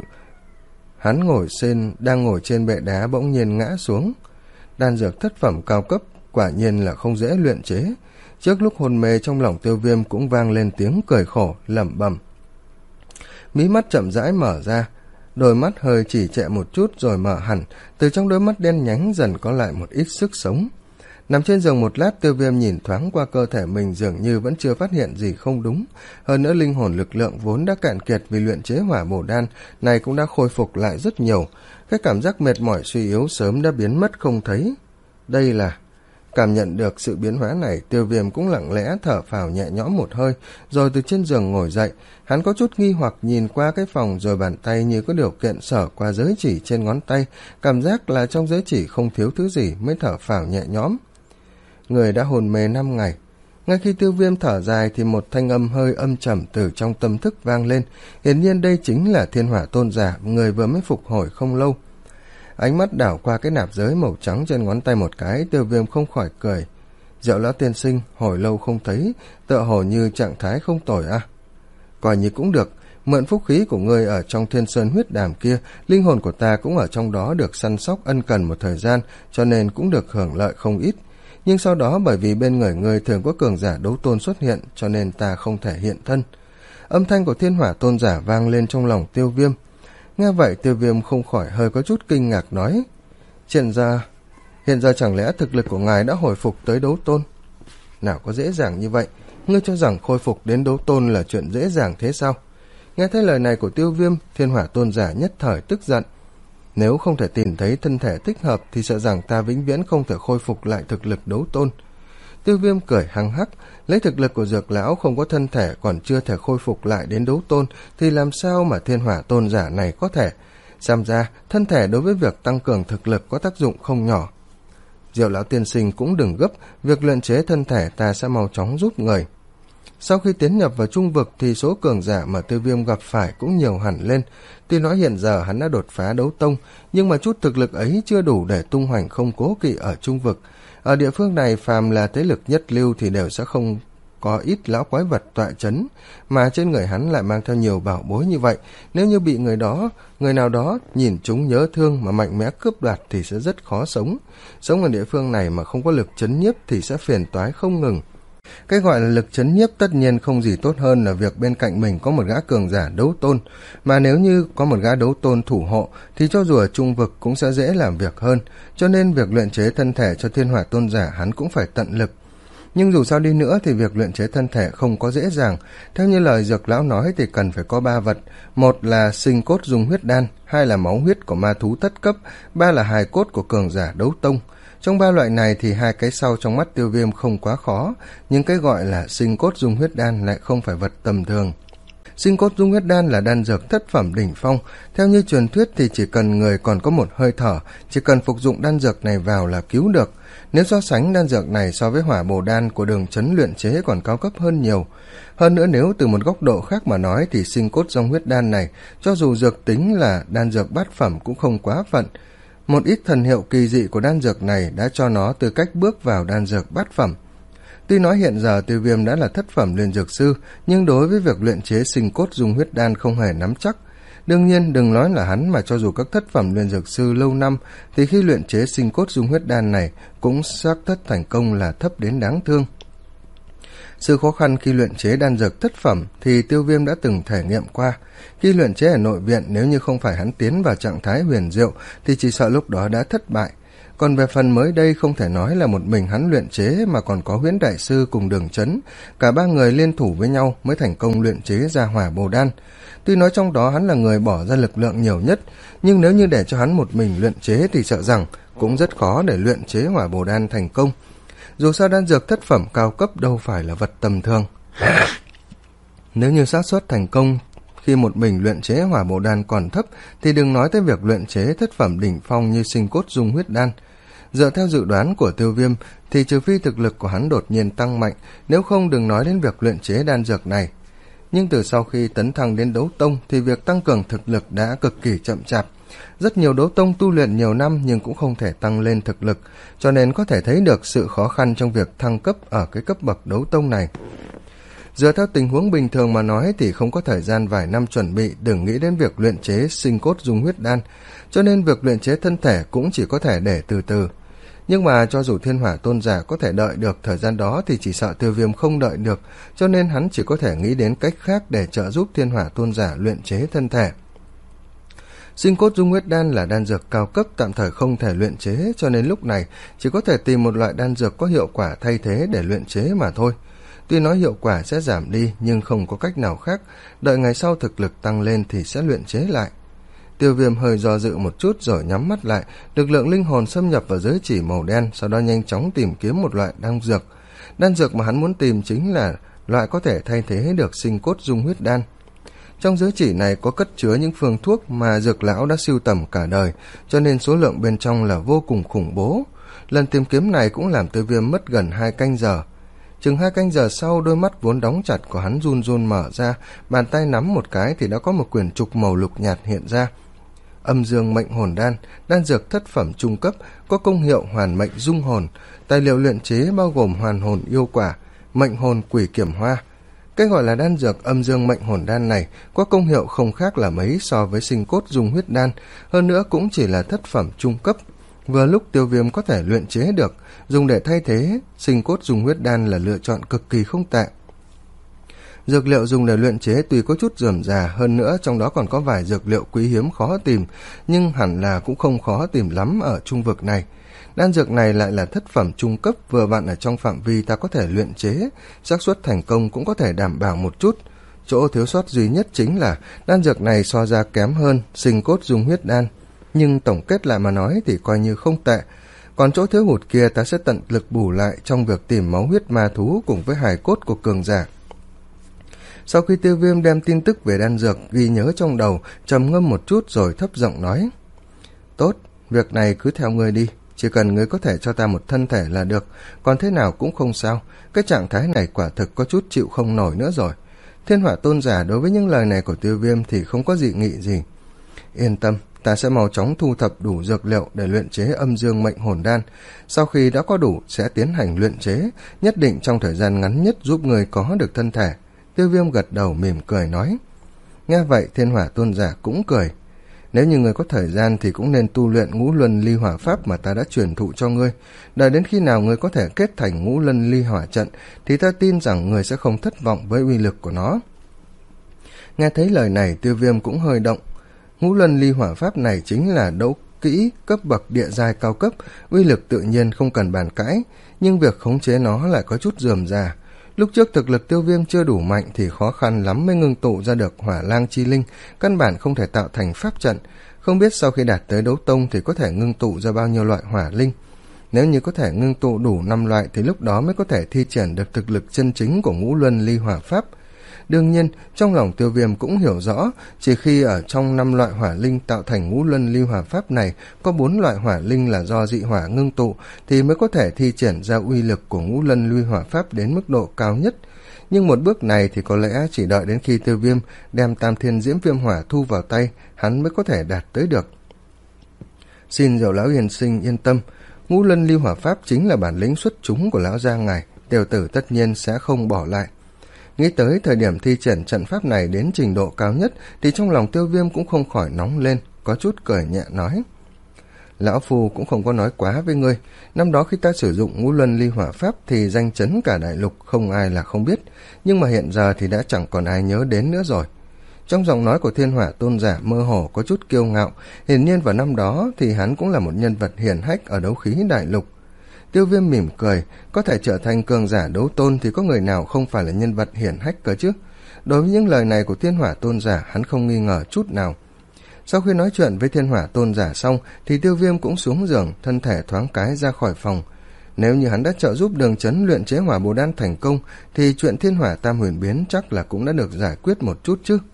Hắn ngồi trên, đang ngồi trên bệ đá bỗng nhiên ngã xuống. Đan dược thất phẩm cao cấp quả nhiên là không dễ luyện chế. Trước lúc hôn mê, trong lòng Tiêu Viêm cũng vang lên tiếng cười khổ lẩm bẩm. Mí mắt chậm rãi mở ra, đôi mắt hơi chỉ trệ một chút rồi mở hẳn, từ trong đôi mắt đen nhánh dần có lại một ít sức sống. Nằm trên giường một lát, Tiêu Viêm nhìn thoáng qua cơ thể mình, dường như vẫn chưa phát hiện gì không đúng. Hơn nữa linh hồn lực lượng vốn đã cạn kiệt vì luyện chế hỏa bổ đan này cũng đã khôi phục lại rất nhiều. Cái cảm giác mệt mỏi suy yếu sớm đã biến mất không thấy. Đây là... Cảm nhận được sự biến hóa này, Tiêu Viêm cũng lặng lẽ thở phào nhẹ nhõm một hơi, rồi từ trên giường ngồi dậy. Hắn có chút nghi hoặc nhìn qua cái phòng, rồi bàn tay như có điều kiện sở qua giới chỉ trên ngón tay, cảm giác là trong giới chỉ không thiếu thứ gì, mới thở phào nhẹ nhõm. Người đã hồn mê năm ngày. Ngay khi Tiêu Viêm thở dài thì một thanh âm hơi âm trầm từ trong tâm thức vang lên. Hiển nhiên đây chính là Thiên Hỏa Tôn giả, người vừa mới phục hồi không lâu. Ánh mắt đảo qua cái nạp giới màu trắng trên ngón tay một cái, Tiêu Viêm không khỏi cười. Diệu lão tiên sinh, hồi lâu không thấy, tựa hồ như trạng thái không tồi à. Coi như cũng được, mượn phúc khí của ngươi ở trong Thiên Sơn huyết đàm kia, linh hồn của ta cũng ở trong đó được săn sóc ân cần một thời gian, cho nên cũng được hưởng lợi không ít. Nhưng sau đó bởi vì bên người ngươi thường có cường giả đấu tôn xuất hiện, cho nên ta không thể hiện thân. Âm thanh của Thiên Hỏa Tôn giả vang lên trong lòng Tiêu Viêm. Nghe vậy, Tiêu Viêm không khỏi hơi có chút kinh ngạc nói: Hiện giờ, hiện giờ chẳng lẽ thực lực của ngài đã hồi phục tới đấu tôn? Nào có dễ dàng như vậy, ngươi cho rằng khôi phục đến đấu tôn là chuyện dễ dàng thế sao? Nghe thấy lời này của Tiêu Viêm, Thiên Hỏa Tôn giả nhất thời tức giận. Nếu không thể tìm thấy thân thể thích hợp thì sợ rằng ta vĩnh viễn không thể khôi phục lại thực lực đấu tôn. Tiêu Viêm cười hăng hắc, lấy thực lực của Dược lão không có thân thể còn chưa thể khôi phục lại đến đấu tôn thì làm sao mà Thiên Hỏa Tôn giả này có thể? Xem ra thân thể đối với việc tăng cường thực lực có tác dụng không nhỏ. Diệu lão tiên sinh cũng đừng gấp, việc luyện chế thân thể ta sẽ mau chóng giúp người. Sau khi tiến nhập vào trung vực thì số cường giả mà Tiêu Viêm gặp phải cũng nhiều hẳn lên. Tuy nói hiện giờ hắn đã đột phá đấu tông, nhưng mà chút thực lực ấy chưa đủ để tung hoành không cố kỵ ở trung vực. Ở địa phương này phàm là thế lực nhất lưu thì đều sẽ không có ít lão quái vật tọa chấn, mà trên người hắn lại mang theo nhiều bảo bối như vậy. Nếu như bị người đó, người nào đó nhìn chúng nhớ thương mà mạnh mẽ cướp đoạt thì sẽ rất khó sống. Sống ở địa phương này mà không có lực chấn nhiếp thì sẽ phiền toái không ngừng. Cái gọi là lực chấn nhiếp tất nhiên không gì tốt hơn là việc bên cạnh mình có một gã cường giả đấu tôn, mà nếu như có một gã đấu tôn thủ hộ thì cho dù ở trung vực cũng sẽ dễ làm việc hơn, cho nên việc luyện chế thân thể cho Thiên Hỏa Tôn giả hắn cũng phải tận lực. Nhưng dù sao đi nữa thì việc luyện chế thân thể không có dễ dàng. Theo như lời Dược lão nói thì cần phải có ba vật. Một là sinh cốt dung huyết đan, hai là máu huyết của ma thú thất cấp, ba là hài cốt của cường giả đấu tông. Trong ba loại này thì hai cái sau trong mắt Tiêu Viêm không quá khó, nhưng cái gọi là sinh cốt dung huyết đan lại không phải vật tầm thường. Sinh cốt dung huyết đan là đan dược thất phẩm đỉnh phong. Theo như truyền thuyết thì chỉ cần người còn có một hơi thở, chỉ cần phục dụng đan dược này vào là cứu được. Nếu so sánh đan dược này so với hỏa bồ đan của Đường Chấn luyện chế còn cao cấp hơn nhiều. Hơn nữa nếu từ một góc độ khác mà nói thì sinh cốt dung huyết đan này, cho dù dược tính là đan dược bát phẩm cũng không quá phận. Một ít thần hiệu kỳ dị của đan dược này đã cho nó tư cách bước vào đan dược bát phẩm. Tuy nói hiện giờ Tiêu Viêm đã là thất phẩm luyện dược sư, nhưng đối với việc luyện chế sinh cốt dung huyết đan không hề nắm chắc. Đương nhiên đừng nói là hắn, mà cho dù các thất phẩm luyện dược sư lâu năm thì khi luyện chế sinh cốt dung huyết đan này cũng xác thất thành công là thấp đến đáng thương. Sự khó khăn khi luyện chế đan dược thất phẩm thì Tiêu Viêm đã từng thể nghiệm qua. Khi luyện chế ở nội viện, nếu như không phải hắn tiến vào trạng thái huyền diệu thì chỉ sợ lúc đó đã thất bại. Còn về phần mới đây không thể nói là một mình hắn luyện chế, mà còn có Huyễn Đại Sư cùng Đường Chấn, cả ba người liên thủ với nhau mới thành công luyện chế ra hỏa bồ đan. Tuy nói trong đó hắn là người bỏ ra lực lượng nhiều nhất, nhưng nếu như để cho hắn một mình luyện chế thì sợ rằng cũng rất khó để luyện chế hỏa bồ đan thành công. Dù sao đan dược thất phẩm cao cấp đâu phải là vật tầm thường. Nếu như xác suất thành công khi một mình luyện chế hỏa bồ đan còn thấp thì đừng nói tới việc luyện chế thất phẩm đỉnh phong như sinh cốt dung huyết đan. Dựa theo dự đoán của Tiêu Viêm thì trừ phi thực lực của hắn đột nhiên tăng mạnh, nếu không đừng nói đến việc luyện chế đan dược này. Nhưng từ sau khi tấn thăng đến đấu tông thì việc tăng cường thực lực đã cực kỳ chậm chạp. Rất nhiều đấu tông tu luyện nhiều năm nhưng cũng không thể tăng lên thực lực, cho nên có thể thấy được sự khó khăn trong việc thăng cấp ở cái cấp bậc đấu tông này. Dựa theo tình huống bình thường mà nói thì không có thời gian vài năm chuẩn bị, đừng nghĩ đến việc luyện chế sinh cốt dung huyết đan, cho nên việc luyện chế thân thể cũng chỉ có thể để từ từ. Nhưng mà cho dù Thiên Hỏa Tôn giả có thể đợi được thời gian đó thì chỉ sợ Tiêu Viêm không đợi được, cho nên hắn chỉ có thể nghĩ đến cách khác để trợ giúp Thiên Hỏa Tôn giả luyện chế thân thể. Sinh cốt dung huyết đan là đan dược cao cấp tạm thời không thể luyện chế, cho nên lúc này chỉ có thể tìm một loại đan dược có hiệu quả thay thế để luyện chế mà thôi. Tuy nói hiệu quả sẽ giảm đi nhưng không có cách nào khác, đợi ngày sau thực lực tăng lên thì sẽ luyện chế lại. Tiêu Viêm hơi do dự một chút rồi nhắm mắt lại, lực lượng linh hồn xâm nhập vào giới chỉ màu đen, sau đó nhanh chóng tìm kiếm một loại đan dược. Đan dược mà hắn muốn tìm chính là loại có thể thay thế được sinh cốt dung huyết đan. Trong giới chỉ này có cất chứa những phương thuốc mà Dược lão đã sưu tầm cả đời, cho nên số lượng bên trong là vô cùng khủng bố. Lần tìm kiếm này cũng làm Tiêu Viêm mất gần hai canh giờ. Chừng hai canh giờ sau, đôi mắt vốn đóng chặt của hắn run run mở ra, bàn tay nắm một cái thì đã có một quyển trục màu lục nhạt hiện ra. Âm dương mệnh hồn đan, đan dược thất phẩm trung cấp, có công hiệu hoàn mệnh dung hồn. Tài liệu luyện chế bao gồm hoàn hồn yêu quả, mệnh hồn quỷ kiểm hoa. Cái gọi là đan dược âm dương mệnh hồn đan này có công hiệu không khác là mấy so với sinh cốt dung huyết đan, hơn nữa cũng chỉ là thất phẩm trung cấp. Vừa lúc Tiêu Viêm có thể luyện chế được, dùng để thay thế sinh cốt dung huyết đan là lựa chọn cực kỳ không tệ. Dược liệu dùng để luyện chế tuy có chút rườm rà, hơn nữa trong đó còn có vài dược liệu quý hiếm khó tìm, nhưng hẳn là cũng không khó tìm lắm ở trung vực này. Đan dược này lại là thất phẩm trung cấp, vừa vặn ở trong phạm vi ta có thể luyện chế, xác suất thành công cũng có thể đảm bảo một chút. Chỗ thiếu sót duy nhất chính là đan dược này so ra kém hơn sinh cốt dung huyết đan, nhưng tổng kết lại mà nói thì coi như không tệ. Còn chỗ thiếu hụt kia ta sẽ tận lực bù lại trong việc tìm máu huyết ma thú cùng với hài cốt của cường giả. Sau khi Tiêu Viêm đem tin tức về đan dược ghi nhớ trong đầu, trầm ngâm một chút rồi thấp giọng nói: Tốt, việc này cứ theo ngươi đi, chỉ cần ngươi có thể cho ta một thân thể là được, còn thế nào cũng không sao. Cái trạng thái này quả thực có chút chịu không nổi nữa rồi. Thiên Hỏa Tôn giả đối với những lời này của Tiêu Viêm thì không có dị nghị gì. Yên tâm, ta sẽ mau chóng thu thập đủ dược liệu để luyện chế âm dương mệnh hồn đan. Sau khi đã có đủ, sẽ tiến hành luyện chế, nhất định trong thời gian ngắn nhất giúp người có được thân thể. Tiêu Viêm gật đầu mỉm cười nói. Nghe vậy, Thiên Hỏa Tôn giả cũng cười. Nếu như người có thời gian thì cũng nên tu luyện ngũ luân ly hỏa pháp mà ta đã truyền thụ cho ngươi. Đợi đến khi nào ngươi có thể kết thành ngũ luân ly hỏa trận thì ta tin rằng ngươi sẽ không thất vọng với uy lực của nó. Nghe thấy lời này, Tiêu Viêm cũng hơi động. Ngũ luân ly hỏa pháp này chính là đấu kỹ cấp bậc địa giai cao cấp, uy lực tự nhiên không cần bàn cãi, nhưng việc khống chế nó lại có chút rườm rà. Lúc trước thực lực Tiêu Viêm chưa đủ mạnh thì khó khăn lắm mới ngưng tụ ra được hỏa lang chi linh, căn bản không thể tạo thành pháp trận. Không biết sau khi đạt tới đấu tông thì có thể ngưng tụ ra bao nhiêu loại hỏa linh. Nếu như có thể ngưng tụ đủ năm loại thì lúc đó mới có thể thi triển được thực lực chân chính của ngũ luân ly hỏa pháp. Đương nhiên, trong lòng Tiêu Viêm cũng hiểu rõ, chỉ khi ở trong năm loại hỏa linh tạo thành ngũ luân ly hỏa pháp này có bốn loại hỏa linh là do dị hỏa ngưng tụ thì mới có thể thi triển ra uy lực của ngũ luân ly hỏa pháp đến mức độ cao nhất. Nhưng một bước này thì có lẽ chỉ đợi đến khi Tiêu Viêm đem Tam Thiên Diễm Viêm Hỏa thu vào tay, hắn mới có thể đạt tới được. Xin Diệu lão hiền sinh yên tâm, ngũ luân ly hỏa pháp chính là bản lĩnh xuất chúng của lão gia ngài, tiểu tử tất nhiên sẽ không bỏ lại. Nghĩ tới thời điểm thi triển trận pháp này đến trình độ cao nhất thì trong lòng Tiêu Viêm cũng không khỏi nóng lên, có chút cười nhẹ nói. Lão Phu cũng không có nói quá với ngươi, năm đó khi ta sử dụng ngũ luân ly hỏa pháp thì danh chấn cả đại lục không ai là không biết, nhưng mà hiện giờ thì đã chẳng còn ai nhớ đến nữa rồi. Trong giọng nói của Thiên Hỏa Tôn giả mơ hồ có chút kiêu ngạo, hiển nhiên vào năm đó thì hắn cũng là một nhân vật hiển hách ở đấu khí đại lục. Tiêu Viêm mỉm cười, có thể trở thành cường giả đấu tôn thì có người nào không phải là nhân vật hiển hách cơ chứ. Đối với những lời này của Thiên Hỏa Tôn giả, hắn không nghi ngờ chút nào. Sau khi nói chuyện với Thiên Hỏa Tôn giả xong thì Tiêu Viêm cũng xuống giường, thân thể thoáng cái ra khỏi phòng. Nếu như hắn đã trợ giúp Đường Chấn luyện chế hỏa bồ đan thành công thì chuyện Thiên Hỏa Tam Huyền Biến chắc là cũng đã được giải quyết một chút chứ.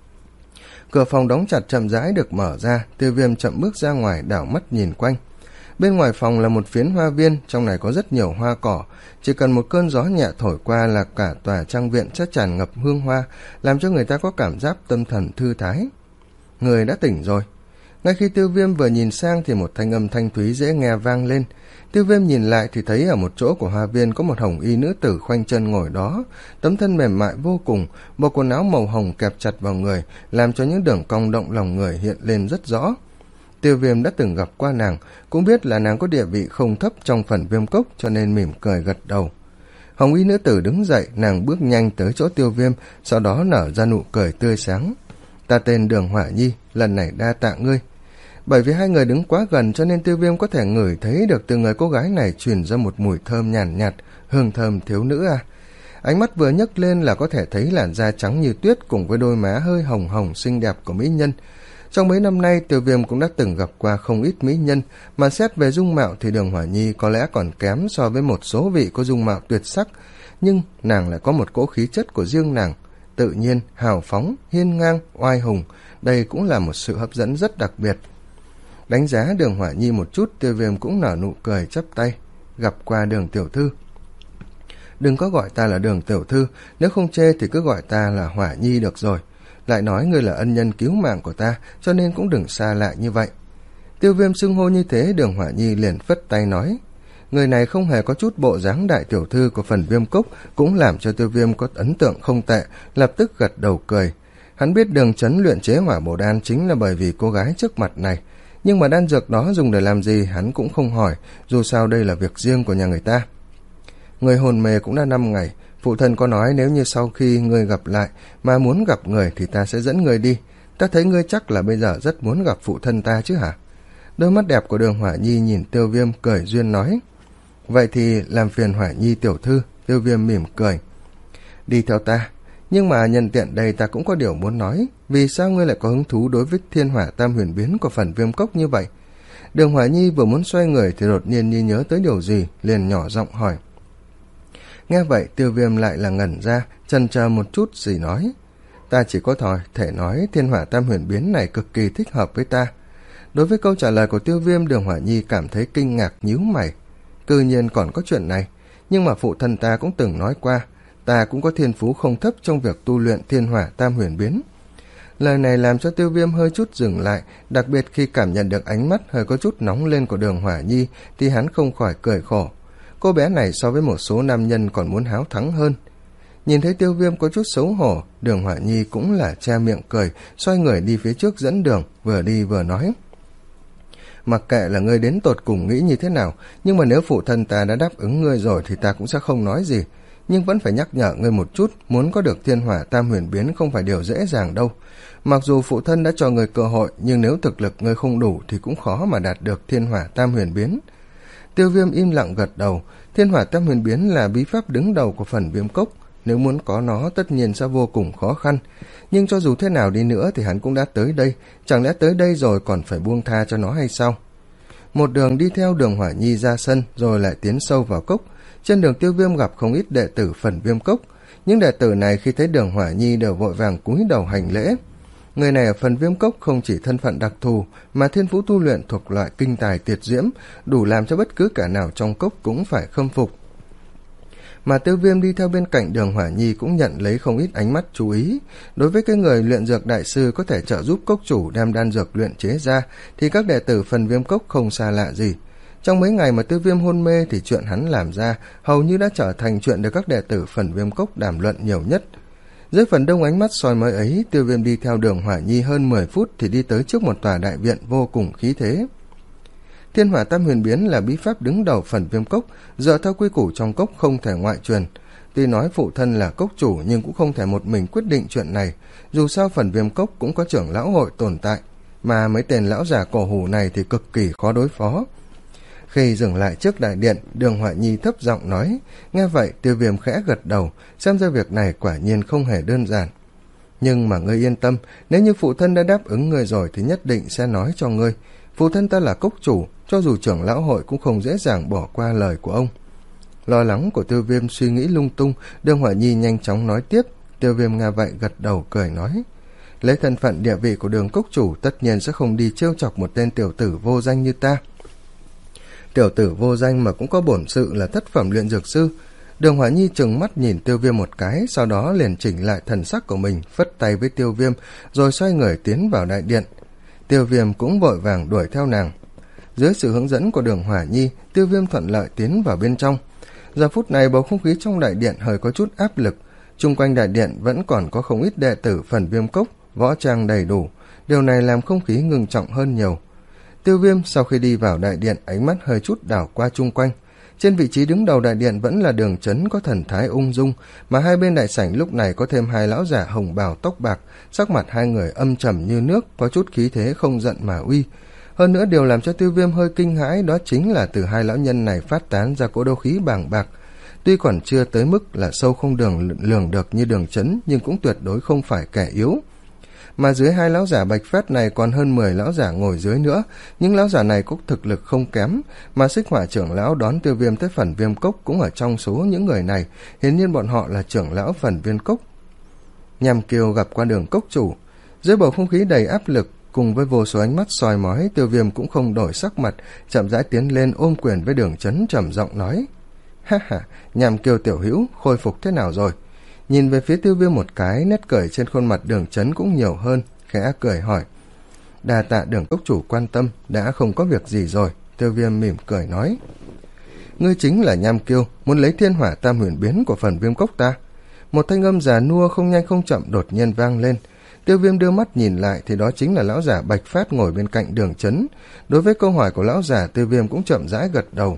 Cửa phòng đóng chặt chậm rãi được mở ra, Tiêu Viêm chậm bước ra ngoài, đảo mắt nhìn quanh. Bên ngoài phòng là một phiến hoa viên, trong này có rất nhiều hoa cỏ, chỉ cần một cơn gió nhẹ thổi qua là cả tòa trang viện sẽ tràn ngập hương hoa, làm cho người ta có cảm giác tâm thần thư thái. Người đã tỉnh rồi. Ngay khi Tiêu Viêm vừa nhìn sang thì một thanh âm thanh thúy dễ nghe vang lên. Tiêu Viêm nhìn lại thì thấy ở một chỗ của hoa viên có một hồng y nữ tử khoanh chân ngồi đó, tấm thân mềm mại vô cùng, bộ quần áo màu hồng kẹp chặt vào người, làm cho những đường cong động lòng người hiện lên rất rõ. Tiêu Viêm đã từng gặp qua nàng, cũng biết là nàng có địa vị không thấp trong phần Viêm Cốc, cho nên mỉm cười gật đầu. Hồng y nữ tử đứng dậy, nàng bước nhanh tới chỗ Tiêu Viêm, sau đó nở ra nụ cười tươi sáng. Ta tên Đường Hỏa Nhi, lần này đa tạ ngươi. Bởi vì hai người đứng quá gần cho nên Tiêu Viêm có thể ngửi thấy được từ người cô gái này truyền ra một mùi thơm nhàn nhạt, nhạt, hương thơm thiếu nữ à. Ánh mắt vừa nhấc lên là có thể thấy làn da trắng như tuyết cùng với đôi má hơi hồng hồng xinh đẹp của mỹ nhân. Trong mấy năm nay, Tiêu Viêm cũng đã từng gặp qua không ít mỹ nhân, mà xét về dung mạo thì Đường Hỏa Nhi có lẽ còn kém so với một số vị có dung mạo tuyệt sắc, nhưng nàng lại có một cỗ khí chất của riêng nàng, tự nhiên, hào phóng, hiên ngang, oai hùng, đây cũng là một sự hấp dẫn rất đặc biệt. Đánh giá Đường Hỏa Nhi một chút, Tiêu Viêm cũng nở nụ cười chắp tay, gặp qua Đường tiểu thư. Đừng có gọi ta là Đường tiểu thư, nếu không chê thì cứ gọi ta là Hỏa Nhi được rồi. Lại nói ngươi là ân nhân cứu mạng của ta, cho nên cũng đừng xa lạ như vậy. Tiêu Viêm xưng hô như thế, Đường Hỏa Nhi liền phất tay nói. Người này không hề có chút bộ dáng đại tiểu thư của phần Viêm Cốc, cũng làm cho Tiêu Viêm có ấn tượng không tệ, lập tức gật đầu cười. Hắn biết Đường Chấn luyện chế hỏa bổ đan chính là bởi vì cô gái trước mặt này, nhưng mà đan dược đó dùng để làm gì hắn cũng không hỏi, dù sao đây là việc riêng của nhà người ta. Người hồn mê cũng đã năm ngày, phụ thân có nói nếu như sau khi ngươi gặp lại mà muốn gặp người thì ta sẽ dẫn người đi. Ta thấy ngươi chắc là bây giờ rất muốn gặp phụ thân ta chứ hả? Đôi mắt đẹp của Đường Hỏa Nhi nhìn Tiêu Viêm cười duyên nói. Vậy thì làm phiền Hỏa Nhi tiểu thư. Tiêu Viêm mỉm cười. Đi theo ta. Nhưng mà nhân tiện đây ta cũng có điều muốn nói. Vì sao ngươi lại có hứng thú đối với Thiên Hỏa Tam Huyền Biến của phần Viêm Cốc như vậy? Đường Hỏa Nhi vừa muốn xoay người thì đột nhiên như nhớ tới điều gì, liền nhỏ giọng hỏi. Nghe vậy Tiêu Viêm lại là ngẩn ra, chần chờ một chút gì nói. Ta chỉ có thòi thể nói Thiên Hỏa Tam Huyền Biến này cực kỳ thích hợp với ta. Đối với câu trả lời của Tiêu Viêm, Đường Hỏa Nhi cảm thấy kinh ngạc nhíu mày. Cư nhiên còn có chuyện này, nhưng mà phụ thân ta cũng từng nói qua, ta cũng có thiên phú không thấp trong việc tu luyện Thiên Hỏa Tam Huyền Biến. Lời này làm cho Tiêu Viêm hơi chút dừng lại, đặc biệt khi cảm nhận được ánh mắt hơi có chút nóng lên của Đường Hỏa Nhi thì hắn không khỏi cười khổ. Cô bé này so với một số nam nhân còn muốn háo thắng hơn. Nhìn thấy Tiêu Viêm có chút xấu hổ, Đường Hỏa Nhi cũng là che miệng cười, xoay người đi phía trước dẫn đường, vừa đi vừa nói: mặc kệ là ngươi đến tột cùng nghĩ như thế nào, nhưng mà nếu phụ thân ta đã đáp ứng ngươi rồi thì ta cũng sẽ không nói gì, nhưng vẫn phải nhắc nhở ngươi một chút, muốn có được thiên hỏa tam huyền biến không phải điều dễ dàng đâu. Mặc dù phụ thân đã cho ngươi cơ hội, nhưng nếu thực lực ngươi không đủ thì cũng khó mà đạt được thiên hỏa tam huyền biến. Tiêu Viêm im lặng gật đầu. Thiên hỏa tam huyền biến là bí pháp đứng đầu của phần Viêm Cốc, nếu muốn có nó tất nhiên sẽ vô cùng khó khăn, nhưng cho dù thế nào đi nữa thì hắn cũng đã tới đây, chẳng lẽ tới đây rồi còn phải buông tha cho nó hay sao? Một đường đi theo Đường Hỏa Nhi ra sân, rồi lại tiến sâu vào cốc. Trên đường Tiêu Viêm gặp không ít đệ tử phần Viêm Cốc, những đệ tử này khi thấy Đường Hỏa Nhi đều vội vàng cúi đầu hành lễ. Người này ở phần Viêm Cốc không chỉ thân phận đặc thù, mà thiên phú tu luyện thuộc loại kinh tài tuyệt diễm, đủ làm cho bất cứ kẻ nào trong cốc cũng phải khâm phục. Mà Tiêu Viêm đi theo bên cạnh Đường Hỏa Nhi cũng nhận lấy không ít ánh mắt chú ý. Đối với cái người luyện dược đại sư có thể trợ giúp cốc chủ đem đan dược luyện chế ra, thì các đệ tử phần Viêm Cốc không xa lạ gì. Trong mấy ngày mà Tiêu Viêm hôn mê thì chuyện hắn làm ra hầu như đã trở thành chuyện được các đệ tử phần Viêm Cốc đàm luận nhiều nhất. Dưới phần đông ánh mắt soi mói ấy, Tiêu Viêm đi theo Đường Hỏa Nhi hơn mười phút thì đi tới trước một tòa đại viện vô cùng khí thế. Thiên hỏa tam huyền biến là bí pháp đứng đầu phần Viêm Cốc, dựa theo quy củ trong cốc không thể ngoại truyền. Tuy nói phụ thân là cốc chủ nhưng cũng không thể một mình quyết định chuyện này, dù sao phần Viêm Cốc cũng có trưởng lão hội tồn tại, mà mấy tên lão già cổ hủ này thì cực kỳ khó đối phó. Khi dừng lại trước đại điện, Đường Hỏa Nhi thấp giọng nói. Nghe vậy Tiêu Viêm khẽ gật đầu, xem ra việc này quả nhiên không hề đơn giản. Nhưng mà ngươi yên tâm, nếu như phụ thân đã đáp ứng ngươi rồi thì nhất định sẽ nói cho ngươi. Phụ thân ta là cốc chủ, cho dù trưởng lão hội cũng không dễ dàng bỏ qua lời của ông. Lo lắng của Tiêu Viêm suy nghĩ lung tung, Đường Hỏa Nhi nhanh chóng nói tiếp. Tiêu Viêm nghe vậy gật đầu cười nói: lấy thân phận địa vị của Đường cốc chủ, tất nhiên sẽ không đi trêu chọc một tên tiểu tử vô danh như ta. Tiểu tử vô danh mà cũng có bổn sự là thất phẩm luyện dược sư. Đường Hỏa Nhi trừng mắt nhìn Tiêu Viêm một cái, sau đó liền chỉnh lại thần sắc của mình, phất tay với Tiêu Viêm, rồi xoay người tiến vào đại điện. Tiêu Viêm cũng vội vàng đuổi theo nàng. Dưới sự hướng dẫn của Đường Hỏa Nhi, Tiêu Viêm thuận lợi tiến vào bên trong. Giờ phút này bầu không khí trong đại điện hơi có chút áp lực. Chung quanh đại điện vẫn còn có không ít đệ tử phần Viêm Cốc, võ trang đầy đủ. Điều này làm không khí ngưng trọng hơn nhiều. Tiêu Viêm sau khi đi vào đại điện, ánh mắt hơi chút đảo qua chung quanh. Trên vị trí đứng đầu đại điện vẫn là Đường Chấn có thần thái ung dung, mà hai bên đại sảnh lúc này có thêm hai lão giả hồng bào tóc bạc, sắc mặt hai người âm trầm như nước, có chút khí thế không giận mà uy. Hơn nữa điều làm cho Tiêu Viêm hơi kinh hãi đó chính là từ hai lão nhân này phát tán ra cỗ đấu khí bàng bạc. Tuy còn chưa tới mức là sâu không đường lường được như Đường Chấn, nhưng cũng tuyệt đối không phải kẻ yếu. Mà dưới hai lão giả bạch phát này còn hơn mười lão giả ngồi dưới nữa, những lão giả này cũng thực lực không kém, mà Xích Hỏa trưởng lão đón Tiêu Viêm tới phần Viêm Cốc cũng ở trong số những người này, hiển nhiên bọn họ là trưởng lão phần Viêm Cốc. Nhằm Kiều gặp qua Đường cốc chủ, dưới bầu không khí đầy áp lực, cùng với vô số ánh mắt soi mói, Tiêu Viêm cũng không đổi sắc mặt, chậm rãi tiến lên ôm quyền với Đường Chấn, trầm giọng nói: ha ha, Nhằm Kiều tiểu hữu, khôi phục thế nào rồi? Nhìn về phía Tiêu Viêm một cái, nét cười trên khuôn mặt Đường Chấn cũng nhiều hơn, khẽ cười hỏi: đa tạ Đường cốc chủ quan tâm, đã không có việc gì rồi. Tiêu Viêm mỉm cười nói: ngươi chính là Nham Kiêu, muốn lấy thiên hỏa tam huyền biến của phần Viêm Cốc ta? Một thanh âm già nua không nhanh không chậm đột nhiên vang lên. Tiêu Viêm đưa mắt nhìn lại thì đó chính là lão giả bạch phát ngồi bên cạnh Đường Chấn. Đối với câu hỏi của lão giả, Tiêu Viêm cũng chậm rãi gật đầu.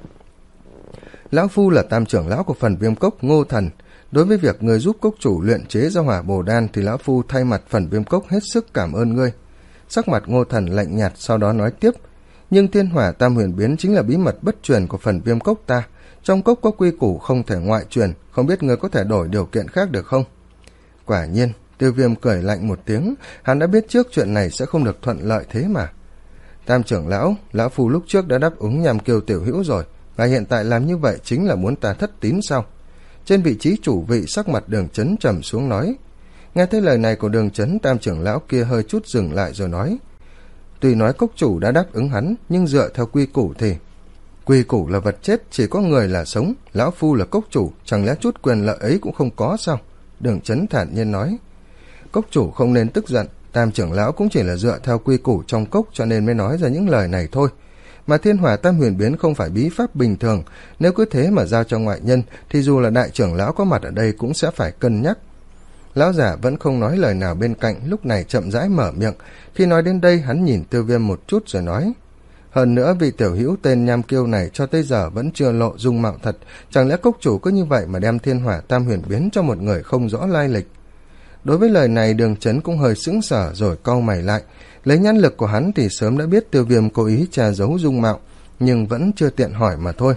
Lão phu là tam trưởng lão của phần Viêm Cốc, Ngô Thần. Đối với việc người giúp cốc chủ luyện chế ra hỏa bồ đan thì lão phu thay mặt phần Viêm Cốc hết sức cảm ơn ngươi. Sắc mặt Ngô Thần lạnh nhạt, sau đó nói tiếp: nhưng thiên hỏa tam huyền biến chính là bí mật bất truyền của phần Viêm Cốc ta, trong cốc có quy củ không thể ngoại truyền, không biết ngươi có thể đổi điều kiện khác được không? Quả nhiên. Tiêu Viêm cười lạnh một tiếng, hắn đã biết trước chuyện này sẽ không được thuận lợi thế mà. Tam trưởng lão, lão phu lúc trước đã đáp ứng Nhằm Kiều tiểu hữu rồi, và hiện tại làm như vậy chính là muốn ta thất tín sao? Trên vị trí chủ vị, sắc mặt Đường Chấn trầm xuống nói. Nghe thấy lời này của Đường Chấn, tam trưởng lão kia hơi chút dừng lại rồi nói: tuy nói cốc chủ đã đáp ứng hắn, nhưng dựa theo quy củ thì... quy củ là vật chết, chỉ có người là sống, lão phu là cốc chủ, chẳng lẽ chút quyền lợi ấy cũng không có sao? Đường Chấn thản nhiên nói: cốc chủ không nên tức giận, Tam trưởng lão cũng chỉ là dựa theo quy củ trong cốc cho nên mới nói ra những lời này thôi. Mà thiên hỏa tam huyền biến không phải bí pháp bình thường, nếu cứ thế mà giao cho ngoại nhân thì dù là đại trưởng lão có mặt ở đây cũng sẽ phải cân nhắc. Lão giả vẫn không nói lời nào bên cạnh, lúc này chậm rãi mở miệng. Khi nói đến đây hắn nhìn Tiêu Viêm một chút rồi nói: hơn nữa vị tiểu hữu tên Nham Kiêu này cho tới giờ vẫn chưa lộ dung mạo thật, chẳng lẽ cốc chủ cứ như vậy mà đem thiên hỏa tam huyền biến cho một người không rõ lai lịch? Đối với lời này Đường Chấn cũng hơi sững sờ rồi cau mày lại. Lấy nhãn lực của hắn thì sớm đã biết Tiêu Viêm cố ý che giấu dung mạo, nhưng vẫn chưa tiện hỏi mà thôi.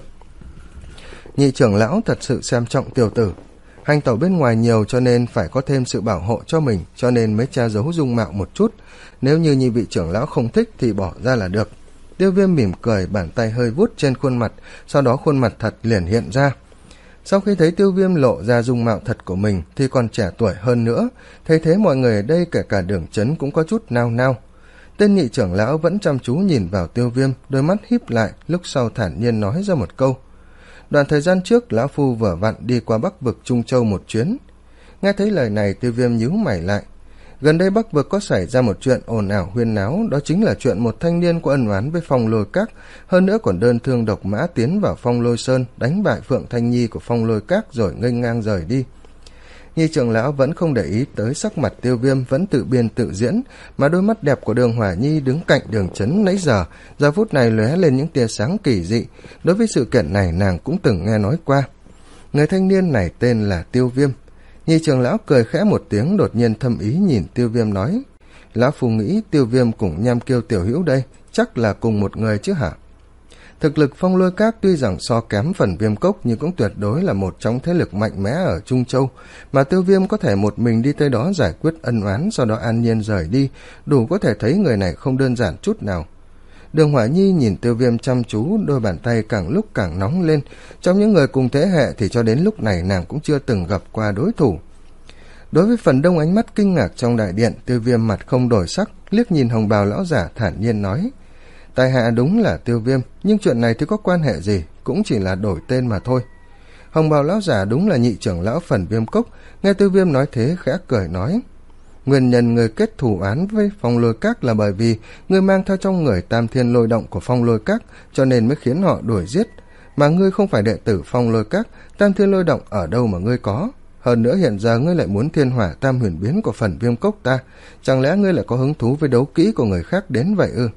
Nhị trưởng lão thật sự xem trọng tiểu tử, hành tẩu bên ngoài nhiều cho nên phải có thêm sự bảo hộ cho mình, cho nên mới che giấu dung mạo một chút. Nếu như nhị vị trưởng lão không thích thì bỏ ra là được. Tiêu Viêm mỉm cười, bàn tay hơi vuốt trên khuôn mặt, sau đó khuôn mặt thật liền hiện ra. Sau khi thấy Tiêu Viêm lộ ra dung mạo thật của mình thì còn trẻ tuổi hơn nữa, thấy thế mọi người ở đây kể cả Đường Chấn cũng có chút nao nao. Tên nhị trưởng lão vẫn chăm chú nhìn vào Tiêu Viêm, đôi mắt híp lại, lúc sau thản nhiên nói ra một câu: đoạn thời gian trước lão phu vừa vặn đi qua Bắc vực Trung Châu một chuyến. Nghe thấy lời này Tiêu Viêm nhíu mày lại. Gần đây Bắc vực có xảy ra một chuyện ồn ào huyên náo, đó chính là chuyện một thanh niên có ân oán với Phong Lôi Các, hơn nữa còn đơn thương độc mã tiến vào Phong Lôi Sơn, đánh bại Phượng Thanh Nhi của Phong Lôi Các rồi nghênh ngang rời đi. Nhi trưởng lão vẫn không để ý tới sắc mặt Tiêu Viêm vẫn tự biên tự diễn, mà đôi mắt đẹp của Đường Hỏa Nhi đứng cạnh Đường Chấn nãy giờ, giờ phút này lóe lên những tia sáng kỳ dị. Đối với sự kiện này nàng cũng từng nghe nói qua. Người thanh niên này tên là Tiêu Viêm. Nhi trưởng lão cười khẽ một tiếng, đột nhiên thâm ý nhìn Tiêu Viêm nói: lão phu nghĩ Tiêu Viêm cùng Nham Kiêu tiểu hữu đây chắc là cùng một người chứ hả? Thực lực Phong Lôi Các tuy rằng so kém phần Viêm Cốc nhưng cũng tuyệt đối là một trong thế lực mạnh mẽ ở Trung Châu, mà Tiêu Viêm có thể một mình đi tới đó giải quyết ân oán, sau đó an nhiên rời đi, đủ có thể thấy người này không đơn giản chút nào. Đường Hỏa Nhi nhìn Tiêu Viêm chăm chú, đôi bàn tay càng lúc càng nóng lên. Trong những người cùng thế hệ thì cho đến lúc này nàng cũng chưa từng gặp qua đối thủ. Đối với phần đông ánh mắt kinh ngạc trong đại điện, Tiêu Viêm mặt không đổi sắc, liếc nhìn hồng bào lão giả thản nhiên nói: tại hạ đúng là Tiêu Viêm, nhưng chuyện này thì có quan hệ gì, cũng chỉ là đổi tên mà thôi. Hồng bào lão giả đúng là nhị trưởng lão phần Viêm Cốc, nghe Tiêu Viêm nói thế khẽ cười nói: nguyên nhân người kết thù án với Phong Lôi Các là bởi vì ngươi mang theo trong người Tam Thiên Lôi Động của Phong Lôi Các, cho nên mới khiến họ đuổi giết. Mà ngươi không phải đệ tử Phong Lôi Các, Tam Thiên Lôi Động ở đâu mà ngươi có? Hơn nữa hiện giờ ngươi lại muốn thiên hỏa tam huyền biến của phần Viêm Cốc ta, chẳng lẽ ngươi lại có hứng thú với đấu kỹ của người khác đến vậy ư?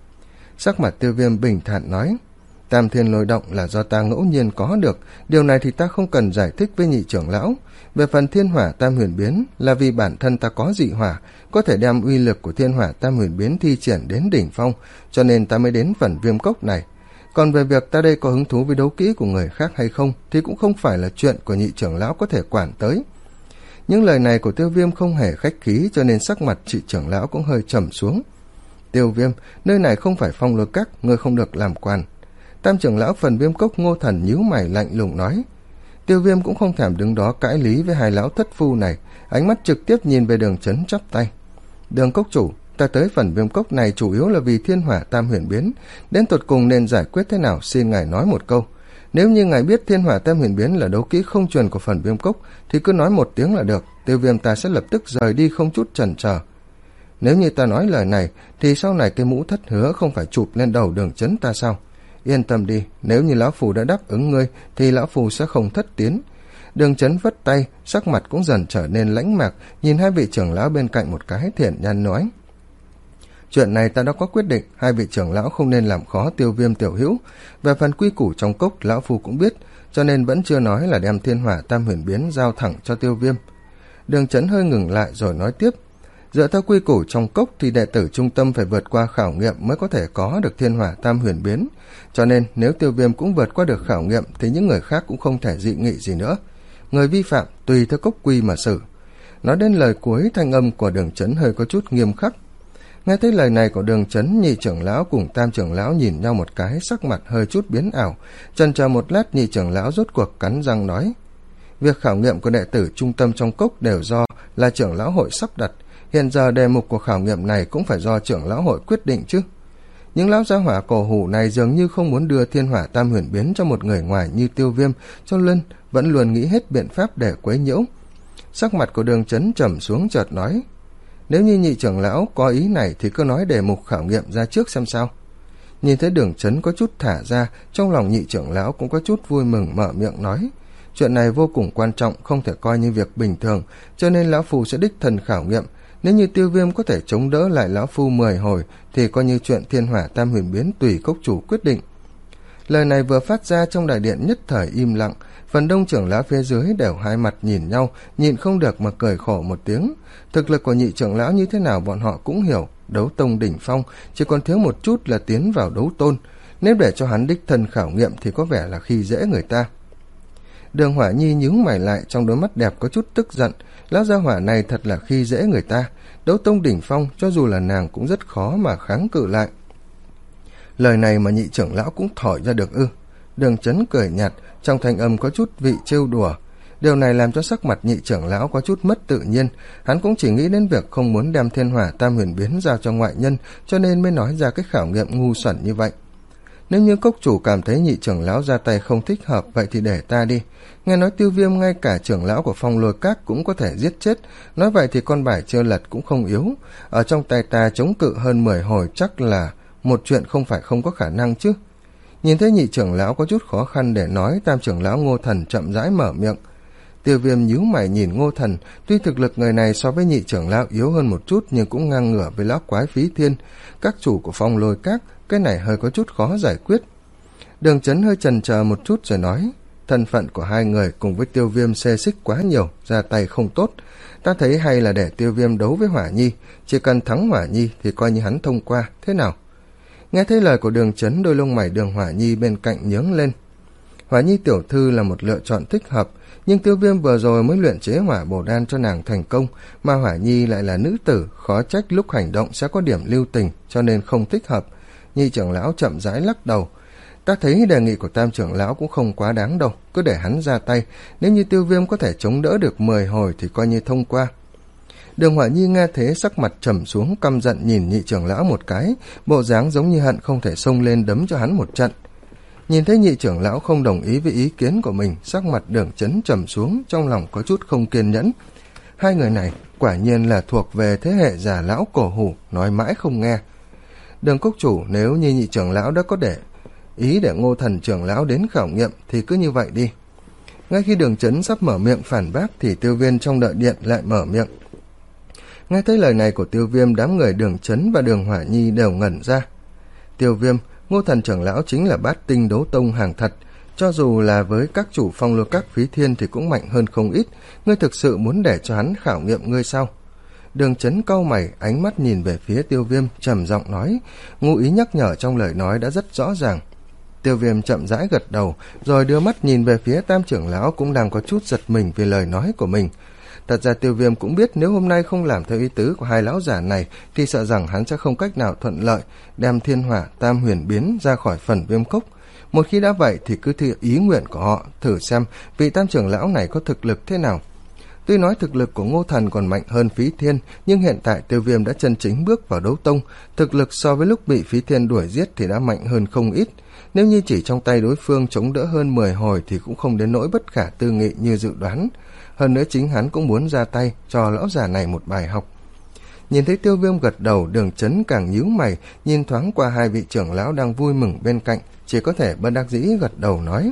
Sắc mặt Tiêu Viêm bình thản nói: Tam Thiên Lôi Động là do ta ngẫu nhiên có được, điều này thì ta không cần giải thích với nhị trưởng lão. Về phần thiên hỏa tam huyền biến là vì bản thân ta có dị hỏa, có thể đem uy lực của thiên hỏa tam huyền biến thi triển đến đỉnh phong, cho nên ta mới đến phần Viêm Cốc này. Còn về việc ta đây có hứng thú với đấu kỹ của người khác hay không thì cũng không phải là chuyện của nhị trưởng lão có thể quản tới. Những lời này của Tiêu Viêm không hề khách khí, cho nên sắc mặt chị trưởng lão cũng hơi trầm xuống. Tiêu Viêm, nơi này không phải Phong Lôi Các, ngươi không được làm quan. Tam trưởng lão phần Viêm Cốc Ngô Thần nhíu mày lạnh lùng nói. Tiêu Viêm cũng không thèm đứng đó cãi lý với hai lão thất phu này, ánh mắt trực tiếp nhìn về Đường Chấn chắp tay. Đường Cốc chủ, ta tới phần Viêm Cốc này chủ yếu là vì thiên hỏa tam huyền biến, đến tột cùng nên giải quyết thế nào xin ngài nói một câu. Nếu như ngài biết thiên hỏa tam huyền biến là đấu kỹ không truyền của phần Viêm Cốc thì cứ nói một tiếng là được, Tiêu Viêm ta sẽ lập tức rời đi không chút chần chờ. Nếu như ta nói lời này thì sau này cái mũ thất hứa không phải chụp lên đầu Đường Chấn ta sao? Yên tâm đi, nếu như lão phù đã đáp ứng ngươi thì lão phù sẽ không thất tiến. Đường Chấn vất tay, sắc mặt cũng dần trở nên lãnh mạc, nhìn hai vị trưởng lão bên cạnh một cái, thiện nhàn nói. Chuyện này ta đã có quyết định, hai vị trưởng lão không nên làm khó Tiêu Viêm tiểu hữu. Về phần quy củ trong cốc lão phu cũng biết, cho nên vẫn chưa nói là đem thiên hỏa tam huyền biến giao thẳng cho Tiêu Viêm. Đường Chấn hơi ngừng lại rồi nói tiếp. Dựa theo quy củ trong cốc thì đệ tử trung tâm phải vượt qua khảo nghiệm mới có thể có được thiên hỏa tam huyền biến, cho nên nếu Tiêu Viêm cũng vượt qua được khảo nghiệm thì những người khác cũng không thể dị nghị gì nữa. Người vi phạm tùy theo cốc quy mà xử. Nói đến lời cuối, thanh âm của Đường Chấn hơi có chút nghiêm khắc. Nghe thấy lời này của Đường Chấn, nhị trưởng lão cùng tam trưởng lão nhìn nhau một cái, sắc mặt hơi chút biến ảo. Chần chờ một lát, nhị trưởng lão rốt cuộc cắn răng nói. Việc khảo nghiệm của đệ tử trung tâm trong cốc đều do là trưởng lão hội sắp đặt. Hiện giờ đề mục của khảo nghiệm này cũng phải do trưởng lão hội quyết định chứ. Những lão gia hỏa cổ hủ này dường như không muốn đưa thiên hỏa tam huyền biến cho một người ngoài như Tiêu Viêm, cho nên vẫn luôn nghĩ hết biện pháp để quấy nhiễu. Sắc mặt của Đường Chấn trầm xuống chợt nói. Nếu như nhị trưởng lão có ý này thì cứ nói đề mục khảo nghiệm ra trước xem sao. Nhìn thấy Đường Chấn có chút thả ra, trong lòng nhị trưởng lão cũng có chút vui mừng mở miệng nói. Chuyện này vô cùng quan trọng, không thể coi như việc bình thường, cho nên lão phu sẽ đích thân khảo nghiệm. Nếu như Tiêu Viêm có thể chống đỡ lại lão phu mười hồi thì coi như chuyện thiên hỏa tam huyền biến tùy cốc chủ quyết định. Lời này vừa phát ra, trong đại điện nhất thời im lặng, phần đông trưởng lão phía dưới đều hai mặt nhìn nhau, nhịn không được mà cười khổ một tiếng. Thực lực của nhị trưởng lão như thế nào bọn họ cũng hiểu, đấu tông đỉnh phong, chỉ còn thiếu một chút là tiến vào đấu tôn. Nếu để cho hắn đích thân khảo nghiệm thì có vẻ là khi dễ người ta. Đường Hỏa Nhi nhíu mày lại, trong đôi mắt đẹp có chút tức giận. Lão gia hỏa này thật là khi dễ người ta. Đấu tông đỉnh phong, cho dù là nàng cũng rất khó mà kháng cự lại. Lời này mà nhị trưởng lão cũng thổi ra được ư? Đường Chấn cười nhạt, trong thanh âm có chút vị trêu đùa. Điều này làm cho sắc mặt nhị trưởng lão có chút mất tự nhiên. Hắn cũng chỉ nghĩ đến việc không muốn đem thiên hỏa tam huyền biến giao cho ngoại nhân, cho nên mới nói ra cái khảo nghiệm ngu xuẩn như vậy. Nếu như cốc chủ cảm thấy nhị trưởng lão ra tay không thích hợp, vậy thì để ta đi. Nghe nói Tiêu Viêm ngay cả trưởng lão của Phong Lôi Các cũng có thể giết chết, nói vậy thì con bài chưa lật cũng không yếu. Ở trong tay ta chống cự hơn mười hồi chắc là một chuyện không phải không có khả năng chứ. Nhìn thấy nhị trưởng lão có chút khó khăn để nói, tam trưởng lão Ngô Thần chậm rãi mở miệng. Tiêu Viêm nhíu mày nhìn Ngô Thần, tuy thực lực người này so với nhị trưởng lão yếu hơn một chút nhưng cũng ngang ngửa với lão quái Phí Thiên, các chủ của Phong Lôi Các, cái này hơi có chút khó giải quyết. Đường Chấn hơi chần chờ một chút rồi nói, thân phận của hai người cùng với Tiêu Viêm xê xích quá nhiều, ra tay không tốt. Ta thấy hay là để Tiêu Viêm đấu với Hỏa Nhi, chỉ cần thắng Hỏa Nhi thì coi như hắn thông qua, thế nào? Nghe thấy lời của Đường Chấn, đôi lông mày Đường Hỏa Nhi bên cạnh nhướng lên. Hỏa Nhi tiểu thư là một lựa chọn thích hợp, nhưng Tiêu Viêm vừa rồi mới luyện chế hỏa bổ đan cho nàng thành công, mà Hỏa Nhi lại là nữ tử, khó trách lúc hành động sẽ có điểm lưu tình, cho nên không thích hợp. Nhị trưởng lão chậm rãi lắc đầu. Ta thấy đề nghị của tam trưởng lão cũng không quá đáng đâu, cứ để hắn ra tay, nếu như Tiêu Viêm có thể chống đỡ được mười hồi thì coi như thông qua. Đường Hỏa Nhi nghe thế sắc mặt trầm xuống, căm giận nhìn nhị trưởng lão một cái, bộ dáng giống như hận không thể xông lên đấm cho hắn một trận. Nhìn thấy nhị trưởng lão không đồng ý với ý kiến của mình, sắc mặt Đường Chấn trầm xuống, trong lòng có chút không kiên nhẫn. Hai người này quả nhiên là thuộc về thế hệ già lão cổ hủ, nói mãi không nghe. Đường cốc chủ, nếu như nhị trưởng lão đã có để ý để Ngô Thần trưởng lão đến khảo nghiệm thì cứ như vậy đi. Ngay khi Đường Chấn sắp mở miệng phản bác thì Tiêu Viêm trong đợi điện lại mở miệng. Nghe thấy lời này của Tiêu Viêm, đám người Đường Chấn và Đường Hỏa Nhi đều ngẩn ra. Tiêu Viêm, Ngô Thần trưởng lão chính là bát tinh đấu tông hàng thật, cho dù là với các chủ Phong Lôi Các Phí Thiên thì cũng mạnh hơn không ít, ngươi thực sự muốn để cho hắn khảo nghiệm ngươi sao? Đường Chấn cau mày, ánh mắt nhìn về phía Tiêu Viêm, trầm giọng nói, ngụ ý nhắc nhở trong lời nói đã rất rõ ràng. Tiêu Viêm chậm rãi gật đầu, rồi đưa mắt nhìn về phía tam trưởng lão cũng đang có chút giật mình vì lời nói của mình. Thật ra Tiêu Viêm cũng biết nếu hôm nay không làm theo ý tứ của hai lão giả này thì sợ rằng hắn sẽ không cách nào thuận lợi đem thiên hỏa tam huyền biến ra khỏi phần Viêm Cốc. Một khi đã vậy thì cứ thi ý nguyện của họ, thử xem vị tam trưởng lão này có thực lực thế nào. Tuy nói thực lực của Ngô Thần còn mạnh hơn Phí Thiên, nhưng hiện tại Tiêu Viêm đã chân chính bước vào đấu tông, thực lực so với lúc bị Phí Thiên đuổi giết thì đã mạnh hơn không ít. Nếu như chỉ trong tay đối phương chống đỡ hơn mười hồi thì cũng không đến nỗi bất khả tư nghị như dự đoán. Hơn nữa chính hắn cũng muốn ra tay cho lão già này một bài học. Nhìn thấy Tiêu Viêm gật đầu, Đường Chấn càng nhíu mày, nhìn thoáng qua hai vị trưởng lão đang vui mừng bên cạnh, chỉ có thể bất đắc dĩ gật đầu nói.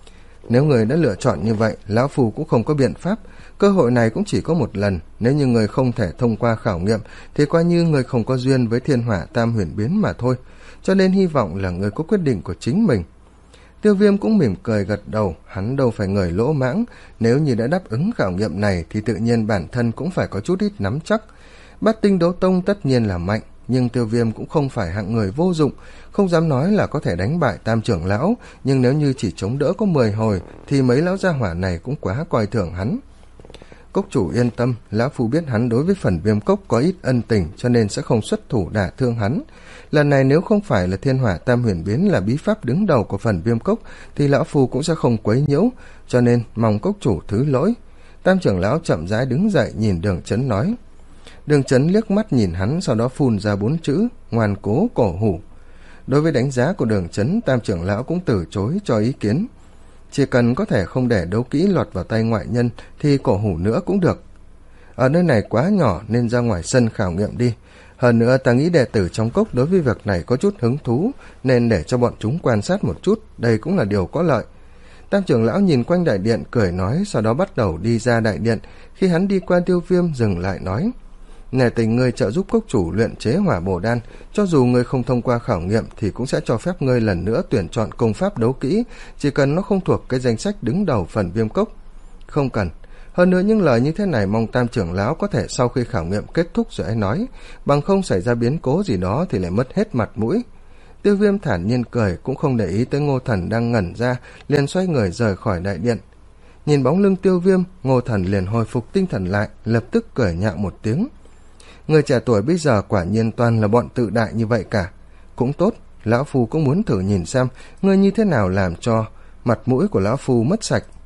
Nếu người đã lựa chọn như vậy, lão phù cũng không có biện pháp, cơ hội này cũng chỉ có một lần, nếu như người không thể thông qua khảo nghiệm thì coi như người không có duyên với thiên hỏa tam huyền biến mà thôi, cho nên hy vọng là người có quyết định của chính mình. Tiêu Viêm cũng mỉm cười gật đầu, hắn đâu phải người lỗ mãng, nếu như đã đáp ứng khảo nghiệm này thì tự nhiên bản thân cũng phải có chút ít nắm chắc. Bát tinh đấu tông tất nhiên là mạnh, nhưng Tiêu Viêm cũng không phải hạng người vô dụng, không dám nói là có thể đánh bại tam trưởng lão, nhưng nếu như chỉ chống đỡ có mười hồi thì mấy lão gia hỏa này cũng quá coi thường hắn. Cốc chủ yên tâm, lão phu biết hắn đối với phần Viêm Cốc có ít ân tình cho nên sẽ không xuất thủ đả thương hắn. Lần này nếu không phải là thiên hỏa tam huyền biến là bí pháp đứng đầu của phần Viêm Cốc thì lão phu cũng sẽ không quấy nhiễu, cho nên mong cốc chủ thứ lỗi. Tam trưởng lão chậm rãi đứng dậy nhìn Đường Chấn nói. Đường Chấn liếc mắt nhìn hắn, sau đó phun ra bốn chữ ngoan cố cổ hủ. Đối với đánh giá của Đường Chấn, tam trưởng lão cũng từ chối cho ý kiến. Chỉ cần có thể không để đấu kỹ lọt vào tay ngoại nhân thì cổ hủ nữa cũng được. ở nơi này quá nhỏ nên ra ngoài sân khảo nghiệm đi. Hơn nữa ta nghĩ đệ tử trong cốc đối với việc này có chút hứng thú, nên để cho bọn chúng quan sát một chút, đây cũng là điều có lợi. Tam trưởng lão nhìn quanh đại điện cười nói, sau đó bắt đầu đi ra đại điện. Khi hắn đi qua Tiêu Viêm dừng lại nói, nể tình ngươi trợ giúp cốc chủ luyện chế hỏa bổ đan, cho dù ngươi không thông qua khảo nghiệm thì cũng sẽ cho phép ngươi lần nữa tuyển chọn công pháp đấu kỹ, chỉ cần nó không thuộc cái danh sách đứng đầu phần Viêm cốc. Không cần. Hơn nữa những lời như thế này mong Tam trưởng lão có thể sau khi khảo nghiệm kết thúc rồi anh nói, bằng không xảy ra biến cố gì đó thì lại mất hết mặt mũi. Tiêu Viêm thản nhiên cười, cũng không để ý tới Ngô Thần đang ngẩn ra, liền xoay người rời khỏi đại điện. Nhìn bóng lưng Tiêu Viêm, Ngô Thần liền hồi phục tinh thần lại, lập tức cười nhạo một tiếng. Người trẻ tuổi bây giờ quả nhiên toàn là bọn tự đại như vậy cả. Cũng tốt, lão phu cũng muốn thử nhìn xem ngươi như thế nào làm cho mặt mũi của lão phu mất sạch.